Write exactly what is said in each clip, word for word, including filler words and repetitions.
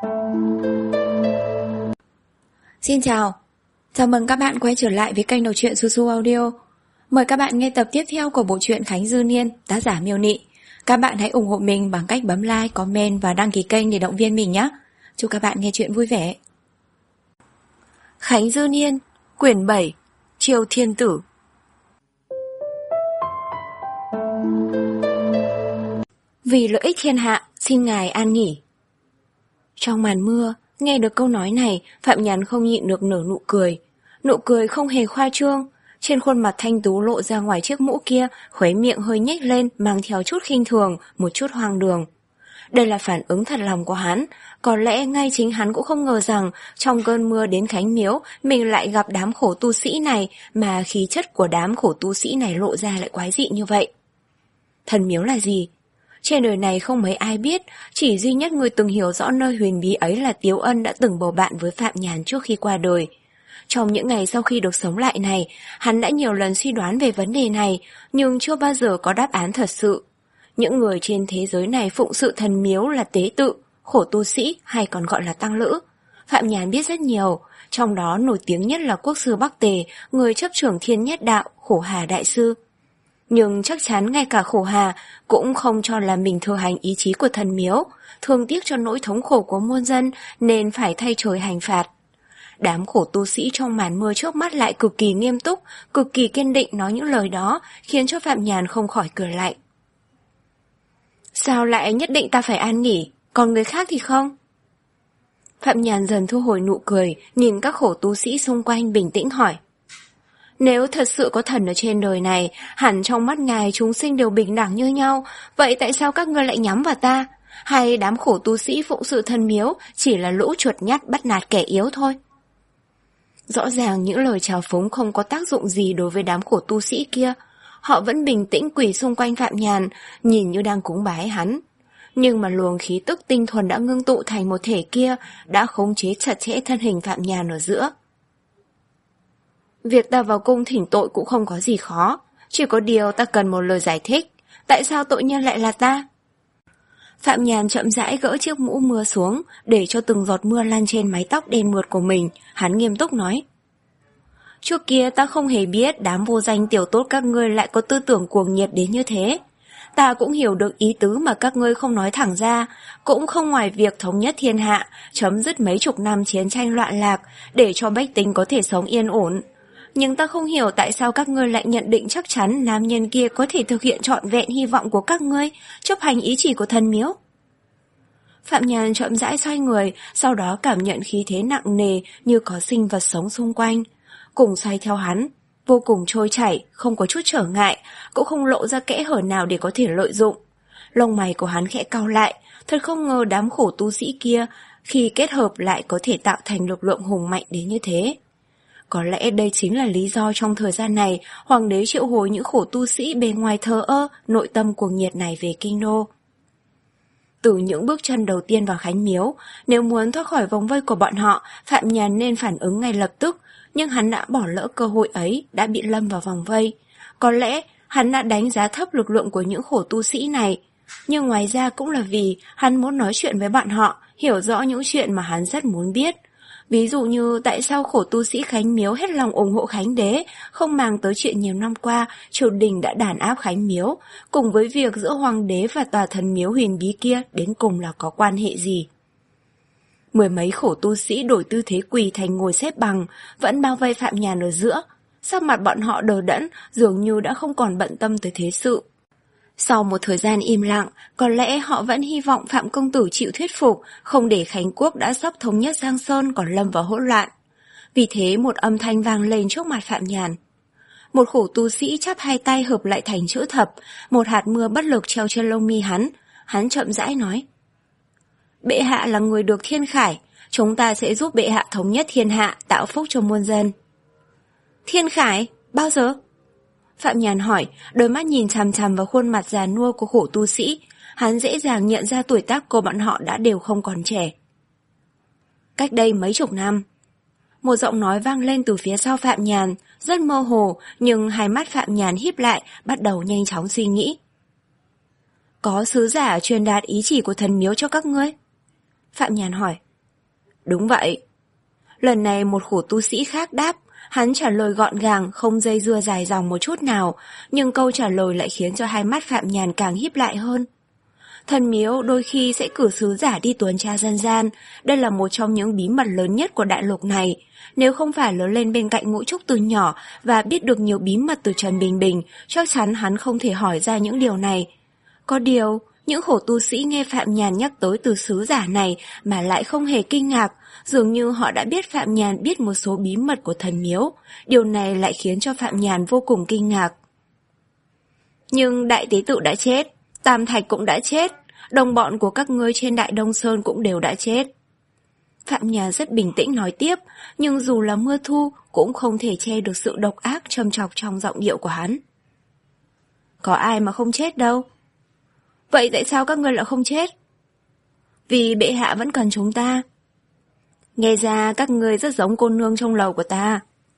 Xin chào, chào mừng các bạn quay trở lại với kênh đọc truyện Su Su Audio. Mời các bạn nghe tập tiếp theo của bộ truyện Khánh Dư Niên, tác giả Miêu Nị. Các bạn hãy ủng hộ mình bằng cách bấm like, comment và đăng ký kênh để động viên mình nhé. Chúc các bạn nghe truyện vui vẻ. Khánh Dư Niên, quyển bảy, Triều Thiên Tử. Vì lợi ích thiên hạ, xin ngài an nghỉ. Trong màn mưa, nghe được câu nói này, Phạm Nhàn không nhịn được nở nụ cười. Nụ cười không hề khoa trương. Trên khuôn mặt thanh tú lộ ra ngoài chiếc mũ kia, khóe miệng hơi nhếch lên, mang theo chút khinh thường, một chút hoang đường. Đây là phản ứng thật lòng của hắn. Có lẽ ngay chính hắn cũng không ngờ rằng trong cơn mưa đến Khánh Miếu mình lại gặp đám khổ tu sĩ này, mà khí chất của đám khổ tu sĩ này lộ ra lại quái dị như vậy. Thần miếu là gì? Trên đời này không mấy ai biết, chỉ duy nhất người từng hiểu rõ nơi huyền bí ấy là Tiếu Ân đã từng bầu bạn với Phạm Nhàn trước khi qua đời. Trong những ngày sau khi được sống lại này, hắn đã nhiều lần suy đoán về vấn đề này, nhưng chưa bao giờ có đáp án thật sự. Những người trên thế giới này phụng sự thần miếu là tế tự, khổ tu sĩ hay còn gọi là tăng lữ. Phạm Nhàn biết rất nhiều, trong đó nổi tiếng nhất là quốc sư Bắc Tề, người chấp trưởng Thiên Nhất Đạo, Khổ Hà Đại Sư. Nhưng chắc chắn ngay cả Khổ Hà cũng không cho là mình thừa hành ý chí của thần miếu, thương tiếc cho nỗi thống khổ của muôn dân nên phải thay trời hành phạt. Đám khổ tu sĩ trong màn mưa trước mắt lại cực kỳ nghiêm túc, cực kỳ kiên định nói những lời đó, khiến cho Phạm Nhàn không khỏi cười lạnh. Sao lại nhất định ta phải an nghỉ, còn người khác thì không? Phạm Nhàn dần thu hồi nụ cười, nhìn các khổ tu sĩ xung quanh bình tĩnh hỏi. Nếu thật sự có thần ở trên đời này, hẳn trong mắt ngài chúng sinh đều bình đẳng như nhau, vậy tại sao các ngươi lại nhắm vào ta? Hay đám khổ tu sĩ phụng sự thần miếu chỉ là lũ chuột nhắt bắt nạt kẻ yếu thôi? Rõ ràng những lời chào phúng không có tác dụng gì đối với đám khổ tu sĩ kia. Họ vẫn bình tĩnh quỳ xung quanh Phạm Nhàn, nhìn như đang cúng bái hắn. Nhưng mà luồng khí tức tinh thuần đã ngưng tụ thành một thể kia, đã khống chế chặt chẽ thân hình Phạm Nhàn ở giữa. Việc ta vào cung thỉnh tội cũng không có gì khó, chỉ có điều ta cần một lời giải thích. Tại sao tội nhân lại là ta? Phạm Nhàn chậm rãi gỡ chiếc mũ mưa xuống, để cho từng giọt mưa lan trên mái tóc đen mượt của mình. Hắn nghiêm túc nói. Trước kia ta không hề biết đám vô danh tiểu tốt các ngươi lại có tư tưởng cuồng nhiệt đến như thế. Ta cũng hiểu được ý tứ mà các ngươi không nói thẳng ra, cũng không ngoài việc thống nhất thiên hạ, chấm dứt mấy chục năm chiến tranh loạn lạc, để cho bách tính có thể sống yên ổn. Nhưng ta không hiểu tại sao các ngươi lại nhận định chắc chắn nam nhân kia có thể thực hiện trọn vẹn hy vọng của các ngươi, chấp hành ý chỉ của thần miếu. Phạm Nhàn chậm rãi xoay người, sau đó cảm nhận khí thế nặng nề như có sinh vật sống xung quanh. Cùng xoay theo hắn, vô cùng trôi chảy, không có chút trở ngại, cũng không lộ ra kẽ hở nào để có thể lợi dụng. Lông mày của hắn khẽ cau lại, thật không ngờ đám khổ tu sĩ kia khi kết hợp lại có thể tạo thành lực lượng hùng mạnh đến như thế. Có lẽ đây chính là lý do trong thời gian này hoàng đế triệu hồi những khổ tu sĩ bề ngoài thờ ơ, nội tâm cuồng nhiệt này về kinh đô. Từ những bước chân đầu tiên vào Khánh Miếu, nếu muốn thoát khỏi vòng vây của bọn họ, Phạm Nhàn nên phản ứng ngay lập tức, nhưng hắn đã bỏ lỡ cơ hội ấy, đã bị lâm vào vòng vây. Có lẽ hắn đã đánh giá thấp lực lượng của những khổ tu sĩ này, nhưng ngoài ra cũng là vì hắn muốn nói chuyện với bọn họ, hiểu rõ những chuyện mà hắn rất muốn biết. Ví dụ như tại sao khổ tu sĩ Khánh Miếu hết lòng ủng hộ Khánh Đế, không màng tới chuyện nhiều năm qua triều đình đã đàn áp Khánh Miếu, cùng với việc giữa hoàng đế và tòa thần miếu huyền bí kia đến cùng là có quan hệ gì. Mười mấy khổ tu sĩ đổi tư thế quỳ thành ngồi xếp bằng, vẫn bao vây Phạm Nhàn ở giữa. Sắc mặt bọn họ đờ đẫn, dường như đã không còn bận tâm tới thế sự. Sau một thời gian im lặng, có lẽ họ vẫn hy vọng Phạm công tử chịu thuyết phục, không để Khánh quốc đã sắp thống nhất Giang Sơn còn lâm vào hỗn loạn. Vì thế một âm thanh vang lên trước mặt Phạm Nhàn. Một khổ tu sĩ chắp hai tay hợp lại thành chữ thập, một hạt mưa bất lực treo trên lông mi hắn. Hắn chậm rãi nói. Bệ hạ là người được thiên khải, chúng ta sẽ giúp bệ hạ thống nhất thiên hạ, tạo phúc cho muôn dân. Thiên khải? Bao giờ? Phạm Nhàn hỏi, đôi mắt nhìn chằm chằm vào khuôn mặt già nua của khổ tu sĩ. Hắn dễ dàng nhận ra tuổi tác của bọn họ đã đều không còn trẻ. Cách đây mấy chục năm. Một giọng nói vang lên từ phía sau Phạm Nhàn, rất mơ hồ, nhưng hai mắt Phạm Nhàn híp lại, bắt đầu nhanh chóng suy nghĩ. Có sứ giả truyền đạt ý chỉ của thần miếu cho các ngươi? Phạm Nhàn hỏi. Đúng vậy. Lần này một khổ tu sĩ khác đáp, hắn trả lời gọn gàng, không dây dưa dài dòng một chút nào, nhưng câu trả lời lại khiến cho hai mắt Phạm Nhàn càng híp lại hơn. Thần miếu đôi khi sẽ cử sứ giả đi tuần tra dân gian, đây là một trong những bí mật lớn nhất của đại lục này. Nếu không phải lớn lên bên cạnh Ngũ Trúc từ nhỏ và biết được nhiều bí mật từ Trần Bình Bình, chắc chắn hắn không thể hỏi ra những điều này. Có điều, những khổ tu sĩ nghe Phạm Nhàn nhắc tới từ sứ giả này mà lại không hề kinh ngạc, dường như họ đã biết Phạm Nhàn biết một số bí mật của thần miếu. Điều này lại khiến cho Phạm Nhàn vô cùng kinh ngạc. Nhưng đại tế tự đã chết, Tam Thạch cũng đã chết, đồng bọn của các ngươi trên Đại Đông Sơn cũng đều đã chết. Phạm Nhàn rất bình tĩnh nói tiếp, nhưng dù là mưa thu cũng không thể che được sự độc ác châm chọc trong giọng điệu của hắn. Có ai mà không chết đâu. Vậy tại sao các ngươi lại không chết? Vì bệ hạ vẫn cần chúng ta. Nghe ra các ngươi rất giống cô nương trong lầu của ta.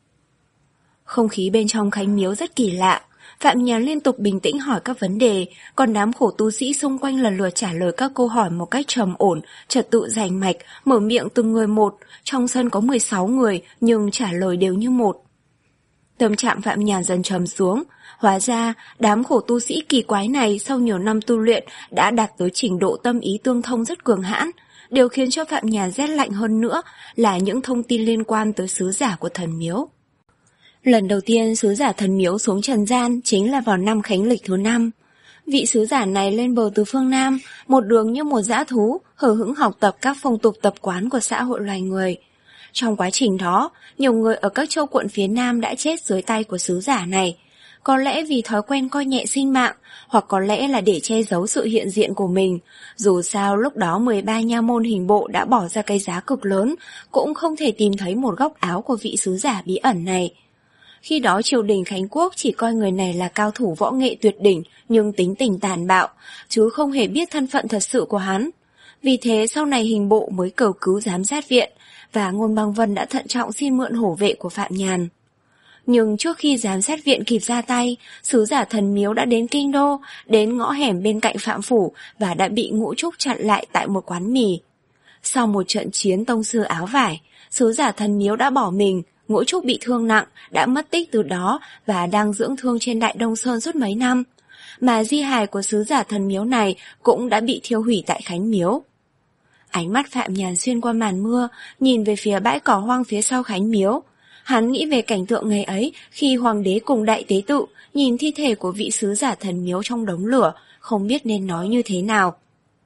Không khí bên trong khánh miếu rất kỳ lạ. Phạm Nhàn liên tục bình tĩnh hỏi các vấn đề, còn đám khổ tu sĩ xung quanh lần lượt trả lời các câu hỏi một cách trầm ổn, trật tự rành mạch, mở miệng từng người một. Trong sân có mười sáu người, nhưng trả lời đều như một. Tâm trạng Phạm Nhàn dần trầm xuống. Hóa ra, đám khổ tu sĩ kỳ quái này sau nhiều năm tu luyện đã đạt tới trình độ tâm ý tương thông rất cường hãn. Điều khiến cho Phạm Nhàn rét lạnh hơn nữa là những thông tin liên quan tới sứ giả của thần miếu. Lần đầu tiên sứ giả thần miếu xuống trần gian chính là vào năm khánh lịch thứ năm. Vị sứ giả này lên bờ từ phương Nam, một đường như một dã thú, hờ hững học tập các phong tục tập quán của xã hội loài người. Trong quá trình đó, nhiều người ở các châu quận phía Nam đã chết dưới tay của sứ giả này. Có lẽ vì thói quen coi nhẹ sinh mạng, hoặc có lẽ là để che giấu sự hiện diện của mình. Dù sao lúc đó mười ba nha môn hình bộ đã bỏ ra cái giá cực lớn, cũng không thể tìm thấy một góc áo của vị sứ giả bí ẩn này. Khi đó triều đình Khánh Quốc chỉ coi người này là cao thủ võ nghệ tuyệt đỉnh nhưng tính tình tàn bạo, chứ không hề biết thân phận thật sự của hắn. Vì thế sau này hình bộ mới cầu cứu giám sát viện, và Ngôn Băng Vân đã thận trọng xin mượn hổ vệ của Phạm Nhàn. Nhưng trước khi giám sát viện kịp ra tay, sứ giả thần miếu đã đến kinh đô, đến ngõ hẻm bên cạnh Phạm Phủ và đã bị Ngũ Trúc chặn lại tại một quán mì. Sau một trận chiến tông sư áo vải, sứ giả thần miếu đã bỏ mình. Ngũ Trúc bị thương nặng, đã mất tích từ đó và đang dưỡng thương trên Đại Đông Sơn suốt mấy năm. Mà di hài của sứ giả thần miếu này cũng đã bị thiêu hủy tại Khánh Miếu. Ánh mắt Phạm Nhàn xuyên qua màn mưa, nhìn về phía bãi cỏ hoang phía sau Khánh Miếu. Hắn nghĩ về cảnh tượng ngày ấy khi hoàng đế cùng đại tế tự nhìn thi thể của vị sứ giả thần miếu trong đống lửa, không biết nên nói như thế nào.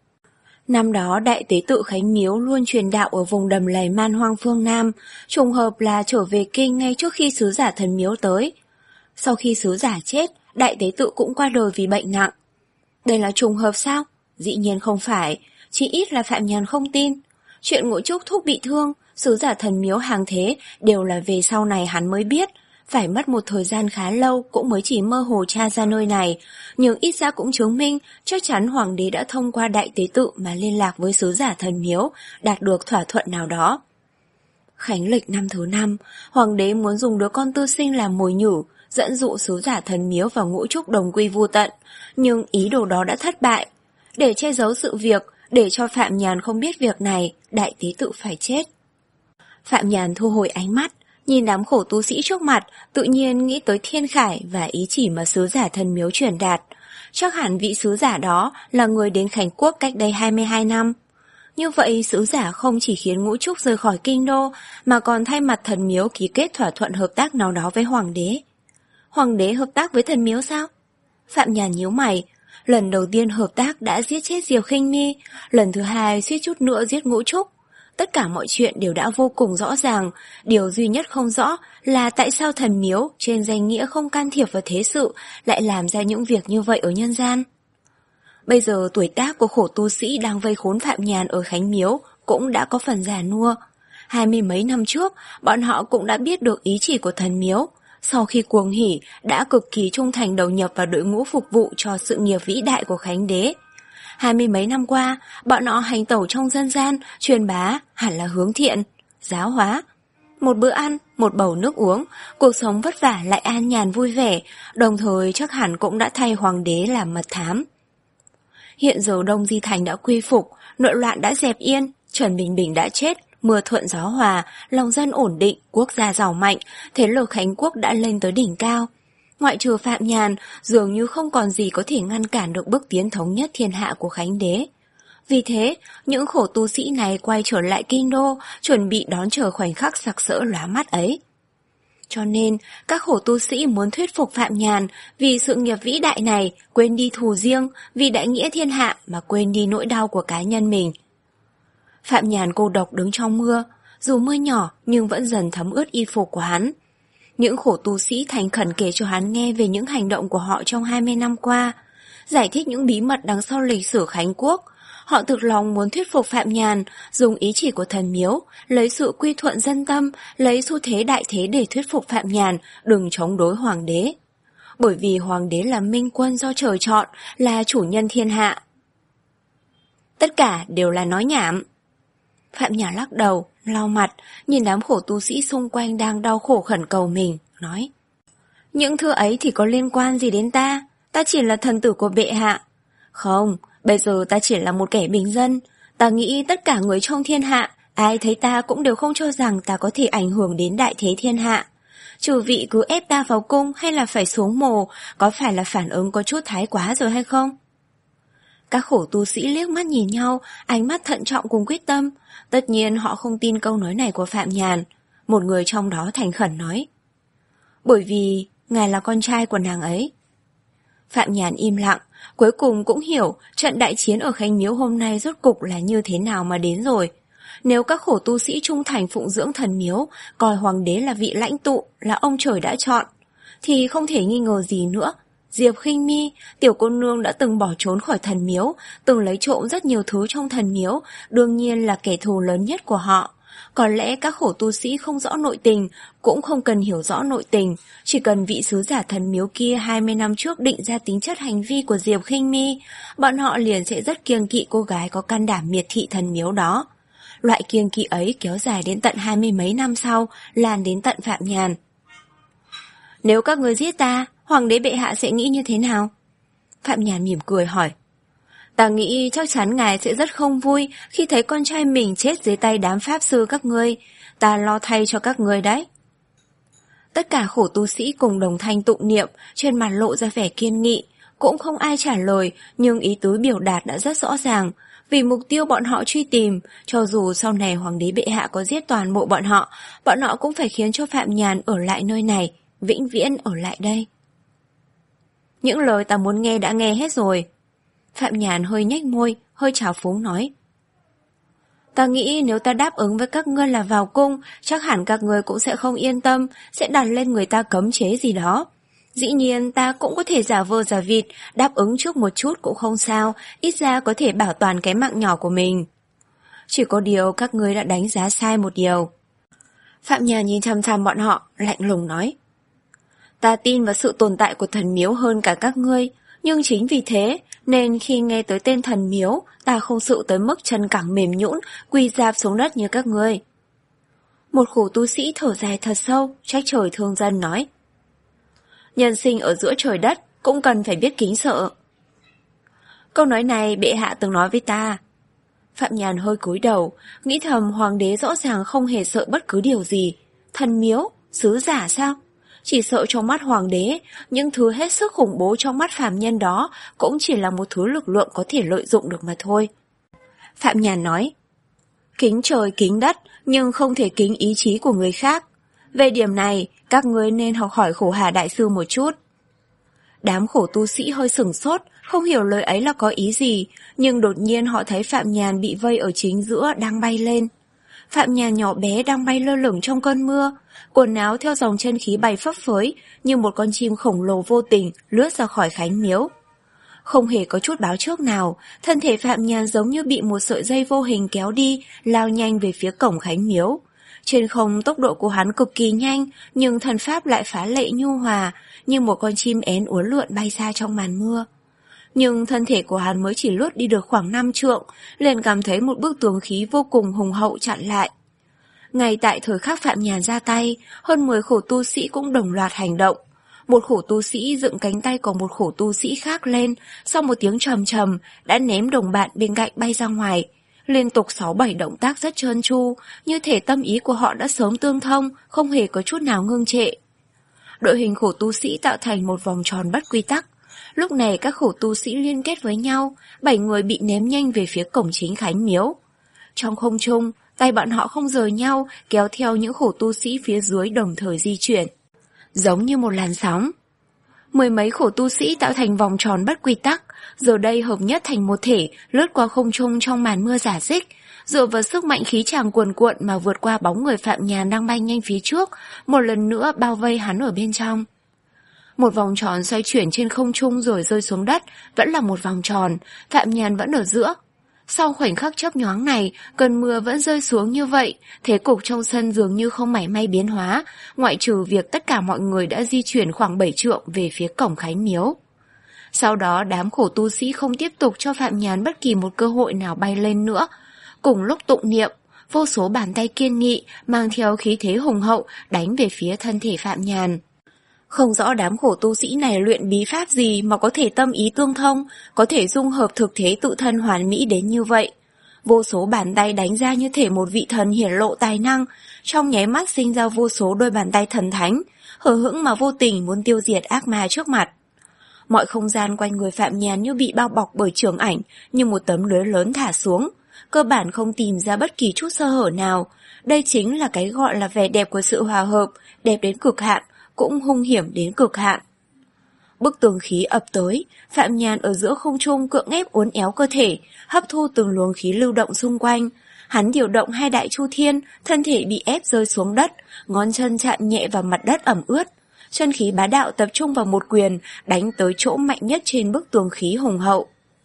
Năm đó đại tế tự Khánh Miếu luôn truyền đạo ở vùng đầm lầy man hoang phương Nam, trùng hợp là trở về kinh ngay trước khi sứ giả thần miếu tới. Sau khi sứ giả chết, đại tế tự cũng qua đời vì bệnh nặng. Đây là trùng hợp sao? Dĩ nhiên không phải, chỉ ít là Phạm Nhàn không tin. Chuyện Ngũ Trúc thúc bị thương, sứ giả thần miếu hàng thế đều là về sau này hắn mới biết. Phải mất một thời gian khá lâu cũng mới chỉ mơ hồ tra ra nơi này, nhưng ít ra cũng chứng minh chắc chắn hoàng đế đã thông qua đại tế tự mà liên lạc với sứ giả thần miếu, đạt được thỏa thuận nào đó. Khánh lịch năm thứ năm, hoàng đế muốn dùng đứa con tư sinh làm mồi nhử, dẫn dụ sứ giả thần miếu và Ngũ Trúc đồng quy vu tận, nhưng ý đồ đó đã thất bại. Để che giấu sự việc, để cho Phạm Nhàn không biết việc này, đại tế tự phải chết. Phạm Nhàn thu hồi ánh mắt, nhìn đám khổ tu sĩ trước mặt, tự nhiên nghĩ tới Thiên Khải và ý chỉ mà sứ giả thần miếu truyền đạt. Chắc hẳn vị sứ giả đó là người đến Khánh Quốc cách đây hai mươi hai năm. Như vậy sứ giả không chỉ khiến Ngũ Trúc rời khỏi kinh đô, mà còn thay mặt thần miếu ký kết thỏa thuận hợp tác nào đó với hoàng đế. Hoàng đế hợp tác với thần miếu sao? Phạm Nhàn nhíu mày. Lần đầu tiên hợp tác đã giết chết Diệp Khinh Mi, lần thứ hai suýt chút nữa giết Ngũ Trúc. Tất cả mọi chuyện đều đã vô cùng rõ ràng, điều duy nhất không rõ là tại sao thần miếu trên danh nghĩa không can thiệp vào thế sự lại làm ra những việc như vậy ở nhân gian. Bây giờ tuổi tác của khổ tu sĩ đang vây khốn Phạm Nhàn ở Khánh Miếu cũng đã có phần già nua. Hai mươi mấy năm trước, bọn họ cũng đã biết được ý chỉ của thần miếu. Sau khi cuồng hỉ, đã cực kỳ trung thành đầu nhập vào đội ngũ phục vụ cho sự nghiệp vĩ đại của Khánh Đế. Hai mươi mấy năm qua, bọn họ hành tẩu trong dân gian, truyền bá hẳn là hướng thiện, giáo hóa. Một bữa ăn, một bầu nước uống, cuộc sống vất vả lại an nhàn vui vẻ, đồng thời chắc hẳn cũng đã thay hoàng đế làm mật thám. Hiện giờ Đông Di Thành đã quy phục, nội loạn đã dẹp yên, Trần Bình Bình đã chết, Mưa thuận gió hòa, lòng dân ổn định, quốc gia giàu mạnh, thế lực Khánh Quốc đã lên tới đỉnh cao. Ngoại trừ Phạm Nhàn, dường như không còn gì có thể ngăn cản được bước tiến thống nhất thiên hạ của Khánh đế. Vì thế, những khổ tu sĩ này quay trở lại kinh đô, chuẩn bị đón chờ khoảnh khắc sặc sỡ lóa mắt ấy. Cho nên, các khổ tu sĩ muốn thuyết phục Phạm Nhàn vì sự nghiệp vĩ đại này, quên đi thù riêng, vì đại nghĩa thiên hạ mà quên đi nỗi đau của cá nhân mình. Phạm Nhàn cô độc đứng trong mưa, dù mưa nhỏ nhưng vẫn dần thấm ướt y phục của hắn. Những khổ tu sĩ thành khẩn kể cho hắn nghe về những hành động của họ trong hai mươi năm qua, giải thích những bí mật đằng sau lịch sử Khánh Quốc. Họ thực lòng muốn thuyết phục Phạm Nhàn, dùng ý chỉ của thần miếu, lấy sự quy thuận dân tâm, lấy xu thế đại thế để thuyết phục Phạm Nhàn đừng chống đối hoàng đế. Bởi vì hoàng đế là minh quân do trời chọn, là chủ nhân thiên hạ. Tất cả đều là nói nhảm. Phạm Nhàn lắc đầu, lau mặt, nhìn đám khổ tu sĩ xung quanh đang đau khổ khẩn cầu mình, nói: những thứ ấy thì có liên quan gì đến ta? Ta chỉ là thần tử của bệ hạ. Không, bây giờ ta chỉ là một kẻ bình dân. Ta nghĩ tất cả người trong thiên hạ, ai thấy ta cũng đều không cho rằng ta có thể ảnh hưởng đến đại thế thiên hạ. Chủ vị cứ ép ta vào cung hay là phải xuống mồ, có phải là phản ứng có chút thái quá rồi hay không? Các khổ tu sĩ liếc mắt nhìn nhau, ánh mắt thận trọng cùng quyết tâm. Tất nhiên họ không tin câu nói này của Phạm Nhàn. Một người trong đó thành khẩn nói: bởi vì ngài là con trai của nàng ấy. Phạm Nhàn im lặng, cuối cùng cũng hiểu trận đại chiến ở Khánh Miếu hôm nay rốt cục là như thế nào mà đến rồi. Nếu các khổ tu sĩ trung thành phụng dưỡng thần miếu, coi hoàng đế là vị lãnh tụ, là ông trời đã chọn, thì không thể nghi ngờ gì nữa. Diệp Khinh Mi, tiểu cô nương đã từng bỏ trốn khỏi thần miếu, từng lấy trộm rất nhiều thứ trong thần miếu, đương nhiên là kẻ thù lớn nhất của họ. Có lẽ các khổ tu sĩ không rõ nội tình, cũng không cần hiểu rõ nội tình, chỉ cần vị sứ giả thần miếu kia hai mươi năm trước định ra tính chất hành vi của Diệp Khinh Mi, bọn họ liền sẽ rất kiêng kỵ cô gái có can đảm miệt thị thần miếu đó. Loại kiêng kỵ ấy kéo dài đến tận hai mươi mấy năm sau, lan đến tận Phạm Nhàn. Nếu các người giết ta, hoàng đế bệ hạ sẽ nghĩ như thế nào? Phạm Nhàn mỉm cười hỏi. Ta nghĩ chắc chắn ngài sẽ rất không vui khi thấy con trai mình chết dưới tay đám pháp sư các ngươi. Ta lo thay cho các ngươi đấy. Tất cả khổ tu sĩ cùng đồng thanh tụng niệm, trên mặt lộ ra vẻ kiên nghị. Cũng không ai trả lời, nhưng ý tứ biểu đạt đã rất rõ ràng. Vì mục tiêu bọn họ truy tìm, cho dù sau này hoàng đế bệ hạ có giết toàn bộ bọn họ, bọn họ cũng phải khiến cho Phạm Nhàn ở lại nơi này, vĩnh viễn ở lại đây. Những lời ta muốn nghe đã nghe hết rồi. Phạm Nhàn hơi nhếch môi, hơi trào phúng nói. Ta nghĩ nếu ta đáp ứng với các ngươi là vào cung, chắc hẳn các ngươi cũng sẽ không yên tâm, sẽ đặt lên người ta cấm chế gì đó. Dĩ nhiên ta cũng có thể giả vờ giả vịt, đáp ứng trước một chút cũng không sao, ít ra có thể bảo toàn cái mạng nhỏ của mình. Chỉ có điều các ngươi đã đánh giá sai một điều. Phạm Nhàn nhìn chằm chằm bọn họ, lạnh lùng nói. Ta tin vào sự tồn tại của thần miếu hơn cả các ngươi, nhưng chính vì thế, nên khi nghe tới tên thần miếu, ta không sự tới mức chân cẳng mềm nhũn, quỳ rạp xuống đất như các ngươi. Một khổ tu sĩ thở dài thật sâu, trách trời thương dân nói. Nhân sinh ở giữa trời đất, cũng cần phải biết kính sợ. Câu nói này bệ hạ từng nói với ta. Phạm Nhàn hơi cúi đầu, nghĩ thầm hoàng đế rõ ràng không hề sợ bất cứ điều gì. Thần miếu, sứ giả sao? Chỉ sợ trong mắt hoàng đế, những thứ hết sức khủng bố trong mắt phàm nhân đó cũng chỉ là một thứ lực lượng có thể lợi dụng được mà thôi. Phạm Nhàn nói, kính trời kính đất, nhưng không thể kính ý chí của người khác. Về điểm này, các ngươi nên học hỏi Khổ Hà Đại Sư một chút. Đám khổ tu sĩ hơi sửng sốt, không hiểu lời ấy là có ý gì, nhưng đột nhiên họ thấy Phạm Nhàn bị vây ở chính giữa đang bay lên. Phạm Nhàn nhỏ bé đang bay lơ lửng trong cơn mưa, quần áo theo dòng chân khí bay phấp phới, như một con chim khổng lồ vô tình lướt ra khỏi khánh miếu. Không hề có chút báo trước nào, thân thể Phạm Nhàn giống như bị một sợi dây vô hình kéo đi, lao nhanh về phía cổng khánh miếu. Trên không tốc độ của hắn cực kỳ nhanh, nhưng thần pháp lại phá lệ nhu hòa, như một con chim én uốn lượn bay xa trong màn mưa. Nhưng thân thể của hắn mới chỉ lướt đi được khoảng năm trượng, liền cảm thấy một bức tường khí vô cùng hùng hậu chặn lại. Ngay tại thời khắc Phạm Nhàn ra tay, hơn mười khổ tu sĩ cũng đồng loạt hành động. Một khổ tu sĩ dựng cánh tay của một khổ tu sĩ khác lên, sau một tiếng trầm trầm, đã ném đồng bạn bên cạnh bay ra ngoài. Liên tục sáu bảy động tác rất trơn tru, như thể tâm ý của họ đã sớm tương thông, không hề có chút nào ngưng trệ. Đội hình khổ tu sĩ tạo thành một vòng tròn bất quy tắc. Lúc này các khổ tu sĩ liên kết với nhau, bảy người bị ném nhanh về phía cổng chính Khánh Miếu. Trong không trung, tay bọn họ không rời nhau, kéo theo những khổ tu sĩ phía dưới đồng thời di chuyển, giống như một làn sóng. Mười mấy khổ tu sĩ tạo thành vòng tròn bất quy tắc, giờ đây hợp nhất thành một thể, lướt qua không trung trong màn mưa rả rích, dựa vào sức mạnh khí tràng cuồn cuộn mà vượt qua bóng người Phạm Nhàn đang bay nhanh phía trước, một lần nữa bao vây hắn ở bên trong. Một vòng tròn xoay chuyển trên không trung rồi rơi xuống đất, vẫn là một vòng tròn, Phạm Nhàn vẫn ở giữa. Sau khoảnh khắc chớp nhoáng này, cơn mưa vẫn rơi xuống như vậy, thế cục trong sân dường như không mảy may biến hóa, ngoại trừ việc tất cả mọi người đã di chuyển khoảng bảy trượng về phía cổng Khánh Miếu. Sau đó đám khổ tu sĩ không tiếp tục cho Phạm Nhàn bất kỳ một cơ hội nào bay lên nữa. Cùng lúc tụng niệm, vô số bàn tay kiên nghị, mang theo khí thế hùng hậu, đánh về phía thân thể Phạm Nhàn. Không rõ đám khổ tu sĩ này luyện bí pháp gì mà có thể tâm ý tương thông, có thể dung hợp thực thế tự thân hoàn mỹ đến như vậy. Vô số bàn tay đánh ra như thể một vị thần hiển lộ tài năng, trong nháy mắt sinh ra vô số đôi bàn tay thần thánh, hờ hững mà vô tình muốn tiêu diệt ác ma trước mặt. Mọi không gian quanh người Phạm Nhàn như bị bao bọc bởi chưởng ảnh, như một tấm lưới lớn thả xuống, cơ bản không tìm ra bất kỳ chút sơ hở nào. Đây chính là cái gọi là vẻ đẹp của sự hòa hợp, đẹp đến cực hạn, cũng hung hiểm đến cực hạn. Bức tường khí ập tới, Phạm Nhàn ở giữa không trung cưỡng ép uốn éo cơ thể, hấp thu từng luồng khí lưu động xung quanh. Hắn điều động hai đại chu thiên, thân thể bị ép rơi xuống đất, ngón chân chạm nhẹ vào mặt đất ẩm ướt. Chân khí bá đạo tập trung vào một quyền, đánh tới chỗ mạnh nhất trên bức tường khí hùng hậu.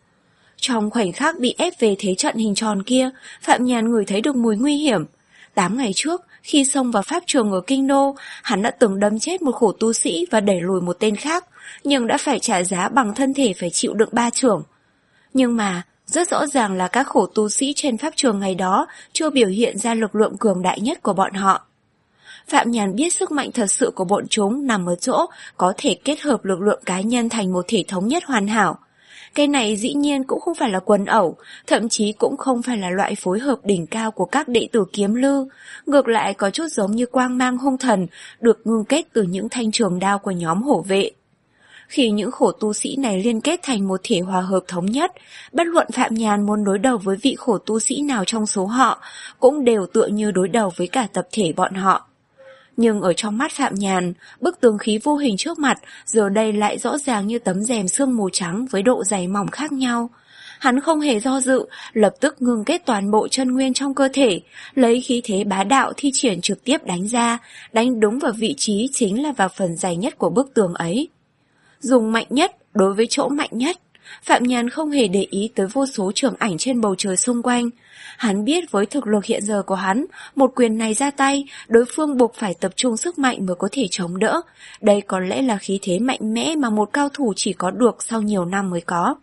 Trong khoảnh khắc bị ép về thế trận hình tròn kia, Phạm Nhàn ngửi thấy được mùi nguy hiểm. Tám ngày trước, khi xông vào pháp trường ở Kinh Đô, hắn đã từng đâm chết một khổ tu sĩ và đẩy lùi một tên khác, nhưng đã phải trả giá bằng thân thể phải chịu đựng ba chưởng. Nhưng mà, rất rõ ràng là các khổ tu sĩ trên pháp trường ngày đó chưa biểu hiện ra lực lượng cường đại nhất của bọn họ. Phạm Nhàn biết sức mạnh thật sự của bọn chúng nằm ở chỗ có thể kết hợp lực lượng cá nhân thành một thể thống nhất hoàn hảo. Cái này dĩ nhiên cũng không phải là quần ẩu, thậm chí cũng không phải là loại phối hợp đỉnh cao của các đệ tử kiếm lư, ngược lại có chút giống như quang mang hung thần, được ngưng kết từ những thanh trường đao của nhóm hổ vệ. Khi những khổ tu sĩ này liên kết thành một thể hòa hợp thống nhất, bất luận Phạm Nhàn muốn đối đầu với vị khổ tu sĩ nào trong số họ, cũng đều tựa như đối đầu với cả tập thể bọn họ. Nhưng ở trong mắt Phạm Nhàn, bức tường khí vô hình trước mặt giờ đây lại rõ ràng như tấm rèm sương mù trắng với độ dày mỏng khác nhau. Hắn không hề do dự, lập tức ngưng kết toàn bộ chân nguyên trong cơ thể, lấy khí thế bá đạo thi triển trực tiếp đánh ra, đánh đúng vào vị trí chính là vào phần dày nhất của bức tường ấy. Dùng mạnh nhất đối với chỗ mạnh nhất, Phạm Nhàn không hề để ý tới vô số chưởng ảnh trên bầu trời xung quanh. Hắn biết với thực lực hiện giờ của hắn, một quyền này ra tay, đối phương buộc phải tập trung sức mạnh mới có thể chống đỡ. Đây có lẽ là khí thế mạnh mẽ mà một cao thủ chỉ có được sau nhiều năm mới có.